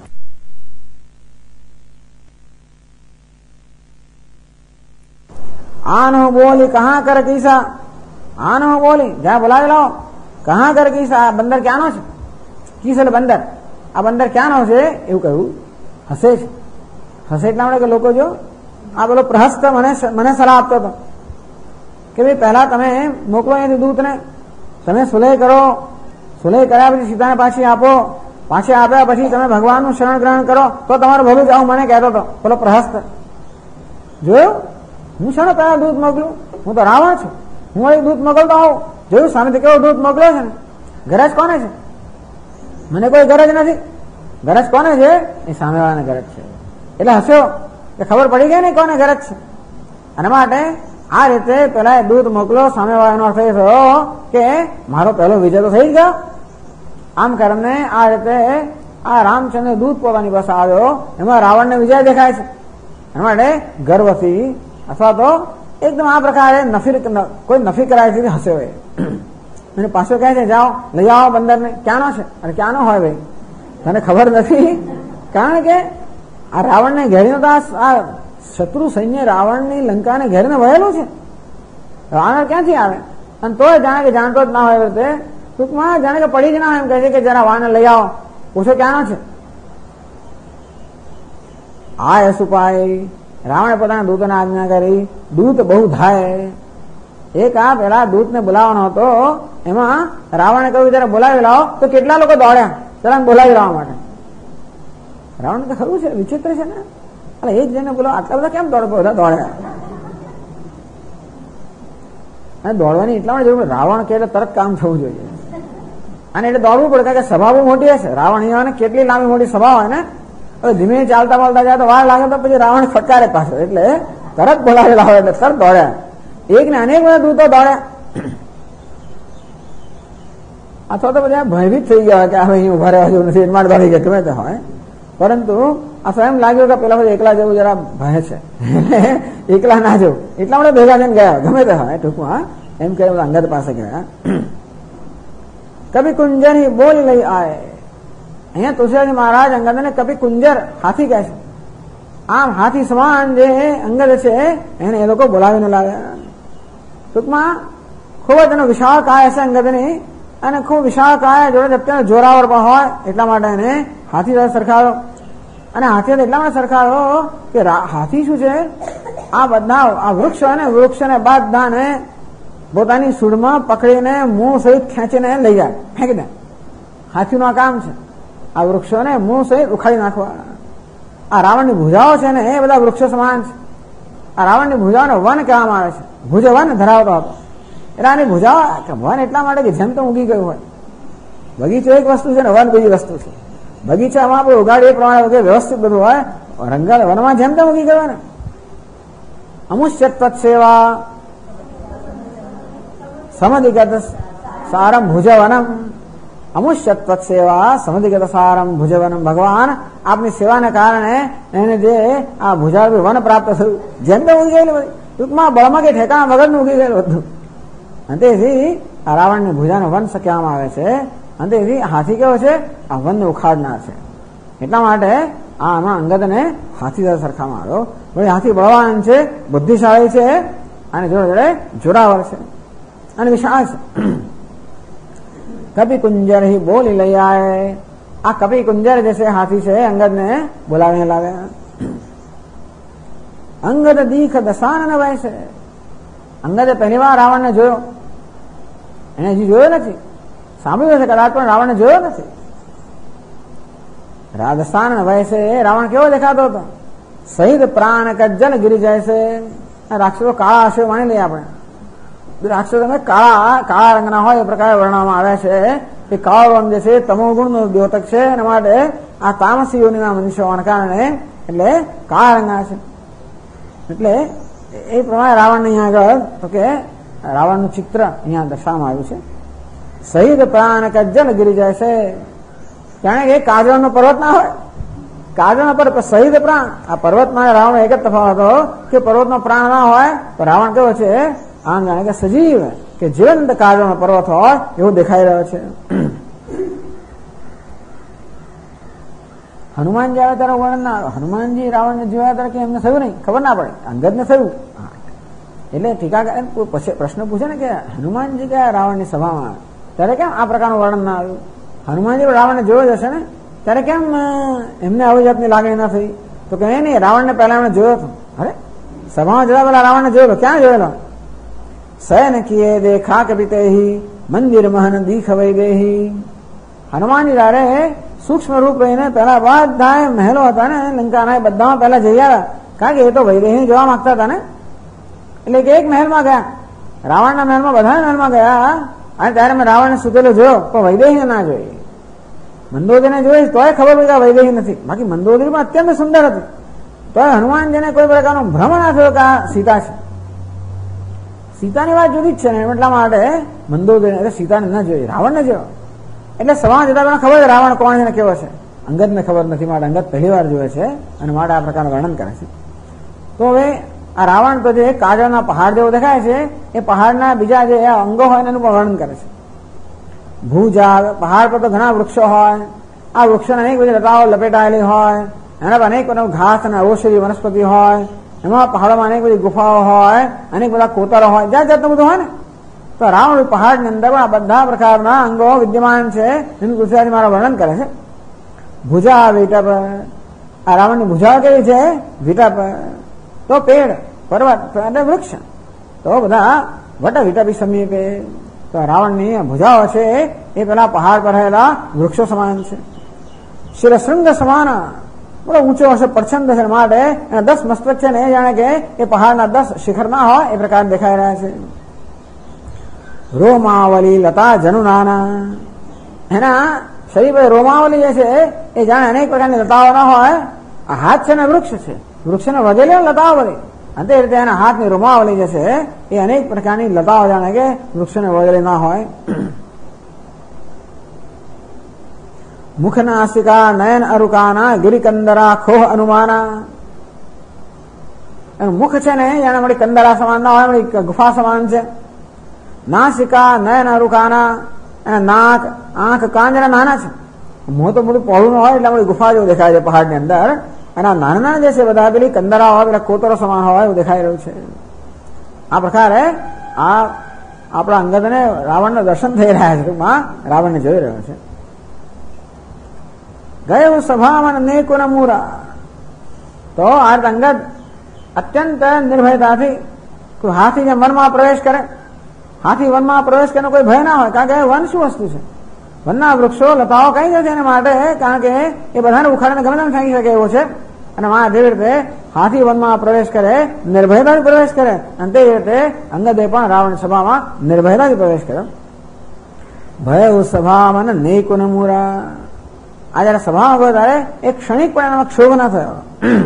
આનો બોલી કહા કર કીસા, આનો બોલી જ્યાં બોલાવી લાવો. કહા કર કીસા, આ બંદર ક્યાંનો છે? કીસ એટલે બંદર, આ બંદર ક્યાંનો છે એવું કહ્યું. હસે છે. હસે એટલા માટે કે લોકો જો આ પેલો પ્રહસ્ત મને સલાહ આપતો હતો કે ભાઈ પહેલા તમે મોકલો અહીંથી દૂતને, તમે સુલેહ કરો, સુલેહ કર્યા પછી સીતાને પાછી આપો, પાછી આપ્યા પછી તમે ભગવાનનું શરણ ગ્રહણ કરો તો તમારું ભલું જ. આવું મને કહેતો હતો પેલો પ્રહસ્ત. જોયું, હું શાનો પહેલા દૂત મોકલું? હું તો રાવણ છું, હું એક દૂત મોકલતો આવું. જોયું સામેથી કેવો દૂત મોકલ્યો છે ને. ગરજ કોને છે? મને કોઈ ગરજ નથી. ગરજ કોને છે? એ સામેવાળાને ગરજ છે. એટલે હસ્યો કે ખબર પડી ગઈ ને કોને ગરજ છે. અને માટે આ રીતે પેલા દૂત મોકલો, સામેવાળાનો અર્થ એ થયો કે મારો પહેલો વિજય તો થઈ જ ગયો. આમ કરીને આ રીતે આ રામચંદ્ર દૂત પોતાની પાસે આવ્યો, એમાં રાવણને વિજય દેખાય છે. એના માટે ગર્વથી અથવા તો એકદમ આ પ્રકારે કોઈ નફી કરાય હશે હોય અને પાછો કહે છે જાઓ લઈ આવો બંદરને. ક્યાંનો છે? અને ક્યાંનો હોય ભાઈ તને ખબર નથી? કારણ કે આ રાવણને ઘેરીને તો આ શત્રુ સૈન્ય રાવણની લંકાને ઘેરીને વહેલું છે. રાવણ ક્યાંથી આવે? અને તોય જાણે કે જાણતો જ ના હોય તે ટૂંકમાં જાણે કે પડી જ ના હોય એમ કહે છે કે જરા વાણને લઈ આવો. પૂછો ક્યાંનો છે? આ યશુપાય રાવણે પોતાના દૂતોને આજ્ઞા કરી. દૂત બહુ ધાય. એક આ પેલા દૂતને બોલાવવાનો હતો, એમાં રાવણે કહ્યું જરા બોલાવી લાવો. તો કેટલા લોકો દોડ્યા જરા બોલાવી લાવવા માટે. રાવણ તો ખરું છે, વિચિત્ર છે ને. એટલે એક જણને બોલો આટલા બધા કેમ બધા દોડ્યા? અને દોડવાની એટલા માટે જરૂર રાવણ કે એટલે તરત કામ થવું જોઈએ. અને એટલે દોડવું પડે કારણ કે સભા બહુ મોટી હશે. રાવણ અહીંયા કેટલી લાંબી મોટી સભા હોય ને, હવે ધીમે ચાલતા ચાલતા જાય તો વાર લાગે તો પછી રાવણ ફટકારે પાછો. એટલે તરત બોલાવેલા હોય એટલે તરત દોડ્યા. એક ને અનેક બધા દૂતો દોડ્યા. અથવા તો બધા ભયભીત થઈ ગયા કે હવે અહીં ઉભા રહેવા જેવું નથી, એટલા દોડી ગયા ગમે તે હોય. પરંતુ આ એમ લાગ્યું કે પેલા બધા એકલા જવું જરા ભય છે, એકલા ના જવું, એટલા માટે ભેગા થઈને ગયા ગમે તે હોય. ટૂંકમાં એમ કહે અંગદ પાસે ગયા. કભી કુંજર હી બોલી લઈ આય. અહીંયા તુલસીદાસ મહારાજ અંગદને કભી કુંજર હાથી કહે છે. આમ હાથી સમાન જે અંગદ છે એને એ લોકો બોલાવીને લાવ્યા. ટૂંકમાં ખૂબ જ એનો વિશાળ કાય હશે અંગદની, અને ખૂબ વિશાળ કાય જોડે અત્યારે જોરાવર પણ હોય એટલા માટે એને હાથી સાથે સરખાવ્યો. અને હાથી એટલા માટે સરખાવ્યો કે હાથી શું છે, આ બધા આ વૃક્ષ હોય ને, વૃક્ષને બધાને પોતાની સૂંઢમાં પકડીને મું સહિત ખેંચીને લઈ જાય, ફેંકી દે. હાથીનું આ કામ છે, આ વૃક્ષોને મું સહિત ઉખાડી નાખવા. આ રાવણની ભુજાઓ છે ને એ બધા વૃક્ષો સમાન છે. આ રાવણની ભુજાઓને વન કહેવામાં આવે છે. ભુજ વન ધરાવતો હતો. એટલે આની ભુજાઓ વન એટલા માટે કે જેમ તો ઉગી ગયું હોય. બગીચો એક વસ્તુ છે ને વન બીજી વસ્તુ છે. બગીચામાં આપણે ઉગાડીએ એ પ્રમાણે વ્યવસ્થિત બધું હોય. રંગલ વનમાં જેમ તેમ ઉગી ગયો ને. અમુષ્ય તત્સેવા સમધિગત સારમ ભુજવનમ. અમુષ્ય તત્સેવા સમધિગત સારમ ભુજવનમ. ભગવાન આપની સેવાને કારણે એને જે આ ભુજાળું વન પ્રાપ્ત થયું, જેમ તેમ ઉગી ગયેલું. ટૂંકમાં બળમાં કે ઠેકાણા વગરનું ઉગી ગયેલું હતું. અને તેથી આ રાવણની ભુજાને વન કહેવામાં આવે છે. અને તેથી હાથી કેવો છે, આ વનને ઉખાડનાર છે. એટલા માટે આમાં અંગદને હાથી સાથે સરખામાં આવ્યો. વળી હાથી બળવાન છે, બુદ્ધિશાળી છે, અને જોડે જોડે જોરાવર છે અને વિશાળ છે. કપિ કુંજર હી બોલી લઈ આય. આ કપિ કુંજર જે છે હાથી છે, અંગદને બોલાવીને લાવ્યા. અંગદ દીખ દશાનન વયસે. અંગદે પહેલી વાર રાવણને જોયો. એને હજી જોયો નથી, સાંભળ્યું છે કદાચ, પણ રાવણને જોયો નથી. રાજસ્થાન વયસે રાવણ કેવો દેખાતો હતો? શહીદ પ્રાણ કજ્જલ ગિરી જાય છે. રાક્ષસો કાળા હશે માની લઈએ આપણે. રાક્ષસો કાળા રંગના હોય એ પ્રકારે વર્ણવામાં આવ્યા છે. એ કાળો રંગ જે છે તમો ગુણનો દ્યોતક છે. એના માટે આ તામસી યોનિના મનુષ્ય હોવાના કારણે એટલે કાળા રંગના છે. એટલે એ પ્રમાણે રાવણને અહીંયા આગળ તો કે રાવણનું ચિત્ર અહીંયા દર્શાવવામાં આવ્યું છે. શહીદ પ્રાણ કજ્જલ ગિરી જાય છે. જાણે કે કાજળનો પર્વત ના હોય, કાજળનો પર્વત શહીદ પ્રાણ. આ પર્વતમાં રાવણ એક જ તફાવત હતો કે પર્વતનો પ્રાણ ના હોય તો રાવણ કેવો છે, આમ જાણે કે સજીવ કે જીવંત કાજળનો પર્વત હોય એવું દેખાઈ રહ્યો છે. હનુમાન જ્યારે ત્યારે વર્ણન ના આવે. હનુમાનજી રાવણને જોયા ત્યારે કે એમને થયું નહીં, ખબર ના પડે, અંગદને થયું. એટલે ટીકાકારે પ્રશ્ન પૂછે ને કે હનુમાનજી કયા રાવણની સભામાં આવે ત્યારે કેમ આ પ્રકારનું વર્ણન ના આવ્યું? હનુમાનજી રાવણને જોયો જશે ને ત્યારે કેમ એમને આવી જાતની લાગણી ના થઈ? તો કે નહીં, રાવણને પહેલા એમણે જોયો હતો. અરે સભામાં જતા પેલા રાવણને જોયેલો. ક્યાં જોયેલો? સયન કિએ દેખા કપિતેહી મંદિર મહન દીખ વૈ દેહી. હનુમાનજી જયારે સૂક્ષ્મ રૂપ રહીને પેલા બધા મહેલો હતા ને લંકાના, બધામાં પહેલા જઈ આવ્યા. કારણ કે એ તો વૈદેહી જોવા માંગતા હતા ને. એટલે કે એક મહેલમાં ગયા, રાવણના મહેલમાં, બધા મહેલમાં ગયા. અને ત્યારે મેં રાવણને સુતેલો જોયો, પણ વૈદેહીને ના જોઈ. મંદોદરીને જોઈ તોય ખબર પડી કે વૈદેહી નથી. બાકી મંદોદરીમાં અત્યંત સુંદર હતી. તો હનુમાનજીને કોઈ પ્રકારનો ભ્રમ ના થયો કે આ સીતા છે. સીતાની વાત જુદી જ છે ને એટલા માટે મંદોદરી સીતાને ન જોઈ, રાવણને જોયો. એટલે સભા જતા પેલા ખબર છે રાવણ કોણ છે ને કેવો છે. અંગદને ખબર નથી, માટે અંગદ પહેલી વાર જોયે છે અને માટે આ પ્રકારનું વર્ણન કરે છે. તો હવે આ રાવણ તો જે કાજળના પહાડ જેવો દેખાય છે એ પહાડના બીજા જે અંગો હોય એનું પણ વર્ણન કરે છે. ભૂજાગ, પહાડ પર તો ઘણા વૃક્ષો હોય, આ વૃક્ષોને અનેક બધી લતાઓ લપેટાયેલી હોય, એના પર અનેક બધા ઘાસ અને ઔષધી વનસ્પતિ હોય, એમાં પહાડોમાં અનેક બધી ગુફાઓ હોય, અનેક બધા કોતરો હોય, જાત જાતનું બધું હોય ને. તો રાવણ પહાડની અંદર પણ આ બધા પ્રકારના અંગો વિદ્યમાન છે એનું ગુજરાતી મારા વર્ણન કરે છે. ભુજા વિટપ, આ રાવણની ભુજા કેવી છે? વિટપ તો પેડ, પર્વત અને વૃક્ષ, તો બધા વટ વિટપી સમીપે. તો રાવણની ભુજાઓ છે એ પેલા પહાડ પર રહેલા વૃક્ષો સમાન છે. શિરશૃંગ સમાન, બડો ઊંચો હશે, પ્રચંડ છે, માટે 10 મસ્તક છે ને એ જાણે કે એ પહાડના 10 શિખર ના હોય એ પ્રકાર દેખાઈ રહ્યા છે. રોમાવલી લતા જનુનાના, એના શરીર પર રોમાવલી જે છે એ જાણે અનેક પ્રકારની લતાઓ ના હોય. આ હાથ છે ને વૃક્ષ છે, વૃક્ષને વધેલી લતાઓ બધી, અને તે રીતે એના હાથની રોમાવલી જે છે એ અનેક પ્રકારની લતાઓ જાણે કે વૃક્ષને વધેલી ના હોય. મુખ નાસિકા નયન અરુકાના ગિરિકંદરા ખોહ અનુમાના, એનું મુખ છે ને જાણે મળી કંદરા સમાન ના હોય, મળી ગુફા સમાન છે. નાસિકા નયન અરુકાના, નાક આંખ કાન જરા નાના છે, મોં તો બધું પહોળું ન હોય એટલે મળી ગુફા જેવું દેખાય છે પહાડની અંદર. અને આ નાના જે છે બધા પેલી કંદરા હોય, પેલા કોતરો સમાન હોય એવું દેખાઈ રહ્યું છે. આ પ્રકારે આ આપણા અંગદને રાવણના દર્શન થઈ રહ્યા છે, ટૂંકમાં રાવણને જોઈ રહ્યો છે. ગયો સભામાં અનેકો મૂરા, તો આ અંગદ અત્યંત નિર્ભયતાથી કોઈ હાથી જે વનમાં પ્રવેશ કરે, હાથી વનમાં પ્રવેશ કરવાનો કોઈ ભય ના હોય, કારણ કે વન શું વસ્તુ છે? વનના વૃક્ષો લતાઓ કઈ જશે એના માટે, કારણ કે એ બધાને ઉખાડીને ગમે તેમ ફેંકી શકે એવો છે. અને માં જેવી રીતે હાથી વનમાં પ્રવેશ કરે, નિર્ભયતાથી પ્રવેશ કરે, અને તે રીતે અંગદે પણ રાવણ સભામાં નિર્ભયતાથી પ્રવેશ કર્યો. ભય સભામાં અનેકો મૂરા, આ જયારે સભામાં ગયો ત્યારે એક ક્ષણિક પણ એનામાં ક્ષોભ ના થયો.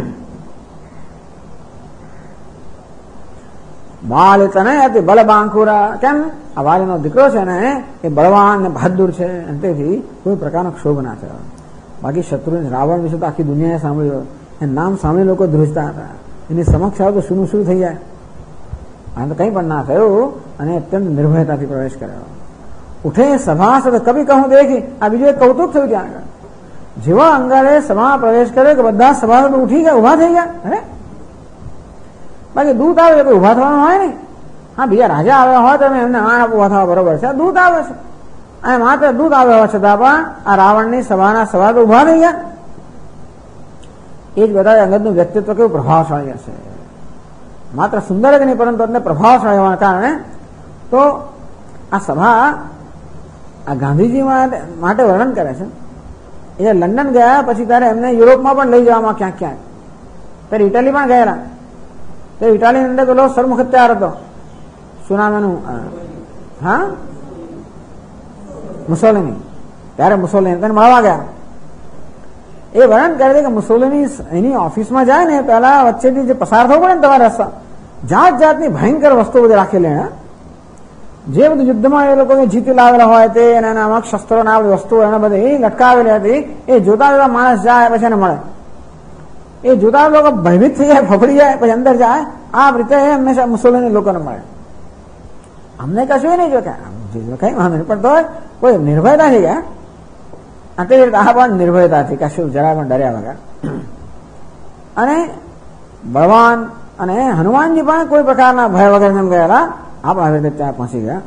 બાલ તને અતિ બલબાંકુરા, કેમ? આ વાલીનો દીકરો છે ને એ બળવાન ને બહાદુર છે, અને તેથી કોઈ પ્રકારનો ક્ષોભ ના થયો. બાકી શત્રુ રાવણ વિશે તો આખી દુનિયાએ સાંભળ્યું, એનું નામ સાંભળી લોકો ધ્રુજતા હતા. એની સમક્ષ આવે તો શું શું થઈ જાય. આ તો કંઈ પણ ના થયું, અને અત્યંત નિર્ભયતાથી પ્રવેશ કર્યો. ઉઠે સભાસદ કવિ કહું દેખી, આ બીજું એક કૌતુક થયું ત્યાં આગળ. જેવા અંગારે સભામાં પ્રવેશ કર્યો કે બધા સભાસદ ઉઠી ગયા, ઉભા થઈ ગયા. અરે બાકી દૂત આવે કોઈ ઉભા થવાનું હોય ને. હા, બીજા રાજા આવ્યા હોય તો એમને ઉભા થવા બરોબર છે. દૂત આવે છે, અને માત્ર દૂત આવ્યા હોવા છતાં પણ આ રાવણની સભાના સભા તો ઉભા થઈ ગયા. એ જ બધા અંગદનું વ્યક્તિત્વ કેવું પ્રભાવશાળી હશે. માત્ર સુંદર જ નહીં, પરંતુ એટલે પ્રભાવશાળી હોવાના કારણે તો આ સભા આ ગાંધીજી માટે વર્ણન કરે છે. એ લંડન ગયા પછી ત્યારે એમને યુરોપમાં પણ લઈ જવામાં ક્યાંક ક્યાંક, ત્યારે ઇટાલી પણ ગયેલા. તો ઇટાલીની અંદર પેલો સરમુખત્યાર હતો, શું નામ એનું? હા, મુસોલિની. ત્યારે મુસોલિની તેને મળવા ગયા. એ વર્ણન કરે છે કે મુસોલિની એની ઓફિસમાં જાય ને પેલા વચ્ચેથી જે પસાર થવું પડે ને તમારે રસ્તા, જાત જાતની ભયંકર વસ્તુઓ બધી રાખેલી. જે બધું યુદ્ધમાં એ લોકો જીતી લાવેલા હોય તે અને અમુક શસ્ત્રો ના બધી વસ્તુઓ એને બધી લટકાવેલી હતી. એ જોતા જોતા માણસ જાય પછી એને મળે, એ જોતા લોકો ભયભીત થઈ જાય, ફફડી જાય, પછી અંદર જાય. આ રીતે હંમેશા મુસોલિની લોકોને મળે. અમને કશું નહીં જો કઈ વાંધો નહીં, પણ તો કોઈ નિર્ભયતા થઈ ગયા. તે રીતે આ પણ નિર્ભયતાથી કશું જરા પણ ડર્યા વગર. અને બળવાન અને હનુમાનજી પણ કોઈ પ્રકારના ભય વગર એમ ગયેલા. આપણે આવી રીતે ત્યાં પહોંચી ગયા.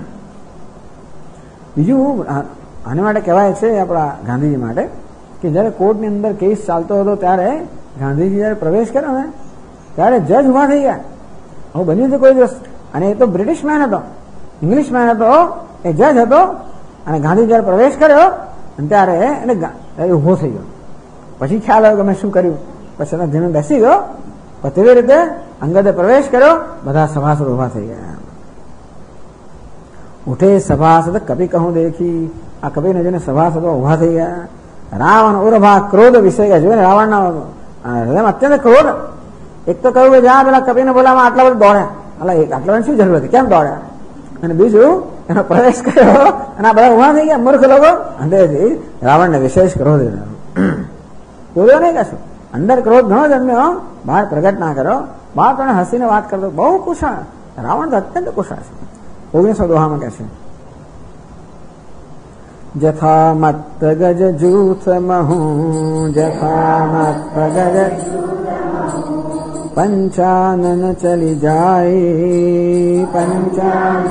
બીજું આને માટે કહેવાય છે આપણા ગાંધીજી માટે કે જયારે કોર્ટની અંદર કેસ ચાલતો હતો ત્યારે ગાંધીજી જયારે પ્રવેશ કર્યો ને ત્યારે જજ ઉભા થઈ ગયા. આવું બન્યું છે કોઈ દિવસ. અને એ તો બ્રિટિશ મેન હતો, ઇંગ્લિશ મેન હતો, એ જજ હતો. અને ગાંધી જયારે પ્રવેશ કર્યો અને ત્યારે એને ઉભો થઈ ગયો. પછી ખ્યાલ આવ્યો કે મેં શું કર્યું. પછી એનો ધીમે બેસી ગયો. પણ તેવી રીતે અંગદે પ્રવેશ કર્યો, બધા સભાસદ ઉભા થઈ ગયા. ઉઠે સભાસદ કપિ કહું દેખી, આ કપિને જોઈને સભાસદો ઉભા થઈ ગયા. રાવણ ઉર્ભા ક્રોધ વિષય ગયા. જોઈને રાવણના હૃદયમાં અત્યંત ક્રોધ. એક તો કહ્યું કે જ્યાં પેલા કપિને બોલામાં આટલા બધા દોડ્યા, એટલે આટલા શું જરૂર હતી, કેમ દોડ્યા? અને બીજું એનો પ્રવેશ કર્યો અને આ બધા ઉભા થઈ ગયા મૂર્ખ લોકો. અંદરથી રાવણને વિશેષ ક્રોધ બોલ્યો નહીં કશું. અંદર ક્રોધ ઘણો જન્મ્યો, બહાર પ્રગટ ના કરો. બહાર તમે હસીને વાત કરતો, બહુ કુશળ. રાવણ તો અત્યંત કુશળ છે. 19 દોહામાં કહે છે, જથા મત્ત ગજ જૂથ મહુ, જથા મત્ત ગજ પંચાનન ચલી જાય, પંચાનન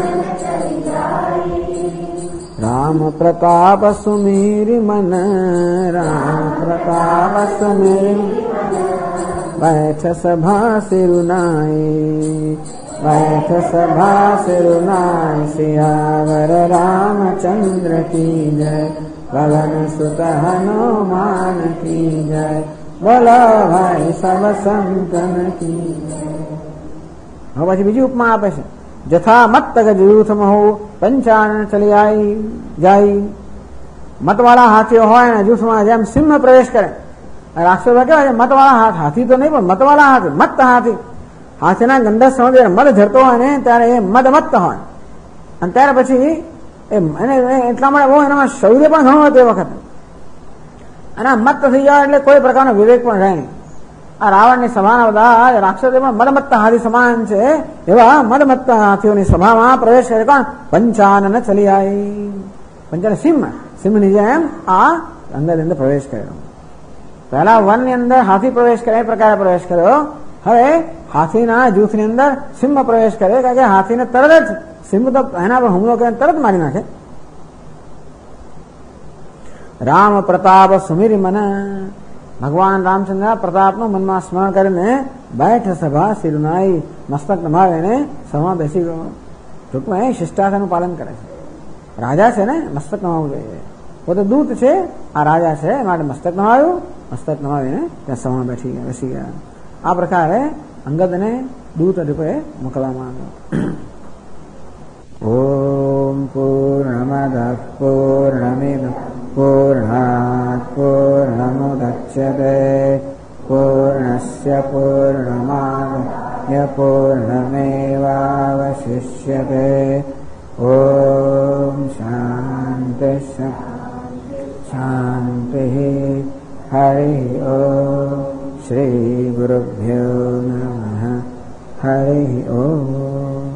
રામ પ્રતાપ સુમીરી મન, રામ પ્રતાપ સુમીરી बैठ सभा सिरुनाई, बैठ सभा सिरुनाई, सियावर रामचंद्र की जय, पवन सुत हनुमान की जय, बोलो भाई सब संतन की जय. હવે પછી બીજી ઉપમા આપે છે, જથા મત્ત ગજ યુથ મહુ, પંચાનન ચલી જાય. મતવાળા હાથીઓ હોય ને જૂથમાં જેમ સિંહ પ્રવેશ કરે. રાક્ષસો કેવા છે, મતવાળા હાથી તો નહીં પણ મતવાળા હાથી, મત્ત હાથી. હાથીના ગંડા સમજે મદ ઝરતો હોય ને ત્યારે એ મદમત્ત હોય, અને ત્યારે પછી એને એટલા માટે બહુ એનામાં શૌર્ય પણ ઘણું હતું એ વખતે. અને મત્ત થઈ જાય એટલે કોઈ પ્રકારનો વિવેક પણ રહે નહીં. આ રાવણની સભાના બધા રાક્ષસો પણ મદમત્ત હાથી સમાન છે, એવા મદમત્ત હાથીઓની સભામાં પ્રવેશ કરે કોણ? પંચાનન ચલી આવી. પંચાનન સિંહની જેમ આ અંદર પ્રવેશ કર્યો. પહેલા વનની અંદર હાથી પ્રવેશ કરે એ પ્રકારે પ્રવેશ કર્યો. હવે હાથીના જૂથની અંદર સિંહ પ્રવેશ કરે, કારણ કે હાથીને તરત જ સિંહ તો એના પર હુમલો કરીને તરત મારી નાખે. રામ પ્રતાપ સુમીરી મન, ભગવાન રામચંદ્ર પ્રતાપનું મનમાં સ્મરણ કરીને બેઠ સભા સિરુનાઈ, મસ્તક નમાવીને સભા બેસી ગયો. ટૂંકમાં એ શિષ્ટાચારનું પાલન કરે છે. રાજા છે ને મસ્તક નમાવવું જોઈએ. પોતે દૂત છે, આ રાજા છે, એ માટે મસ્તક નમાવ્યું. મસ્તક નમાવીને ત્યાં સભા બેસી ગયા. આ પ્રકારે અંગદને દૂત રૂપે મોકલવામાં આવ્યો. ઓમ પૂર્ણમદ પૂર્ણમિદ પૂર્ણાત પૂર્ણમુદચ્યતે પૂર્ણસ્ય પૂર્ણમાદાય પૂર્ણમેવાવશિષ્યતે. ઓમ શાંતિ શાંતિ. હરિ ઓમ. શ્રી ગુરુભ્યો નમઃ. હરિ ઓમ.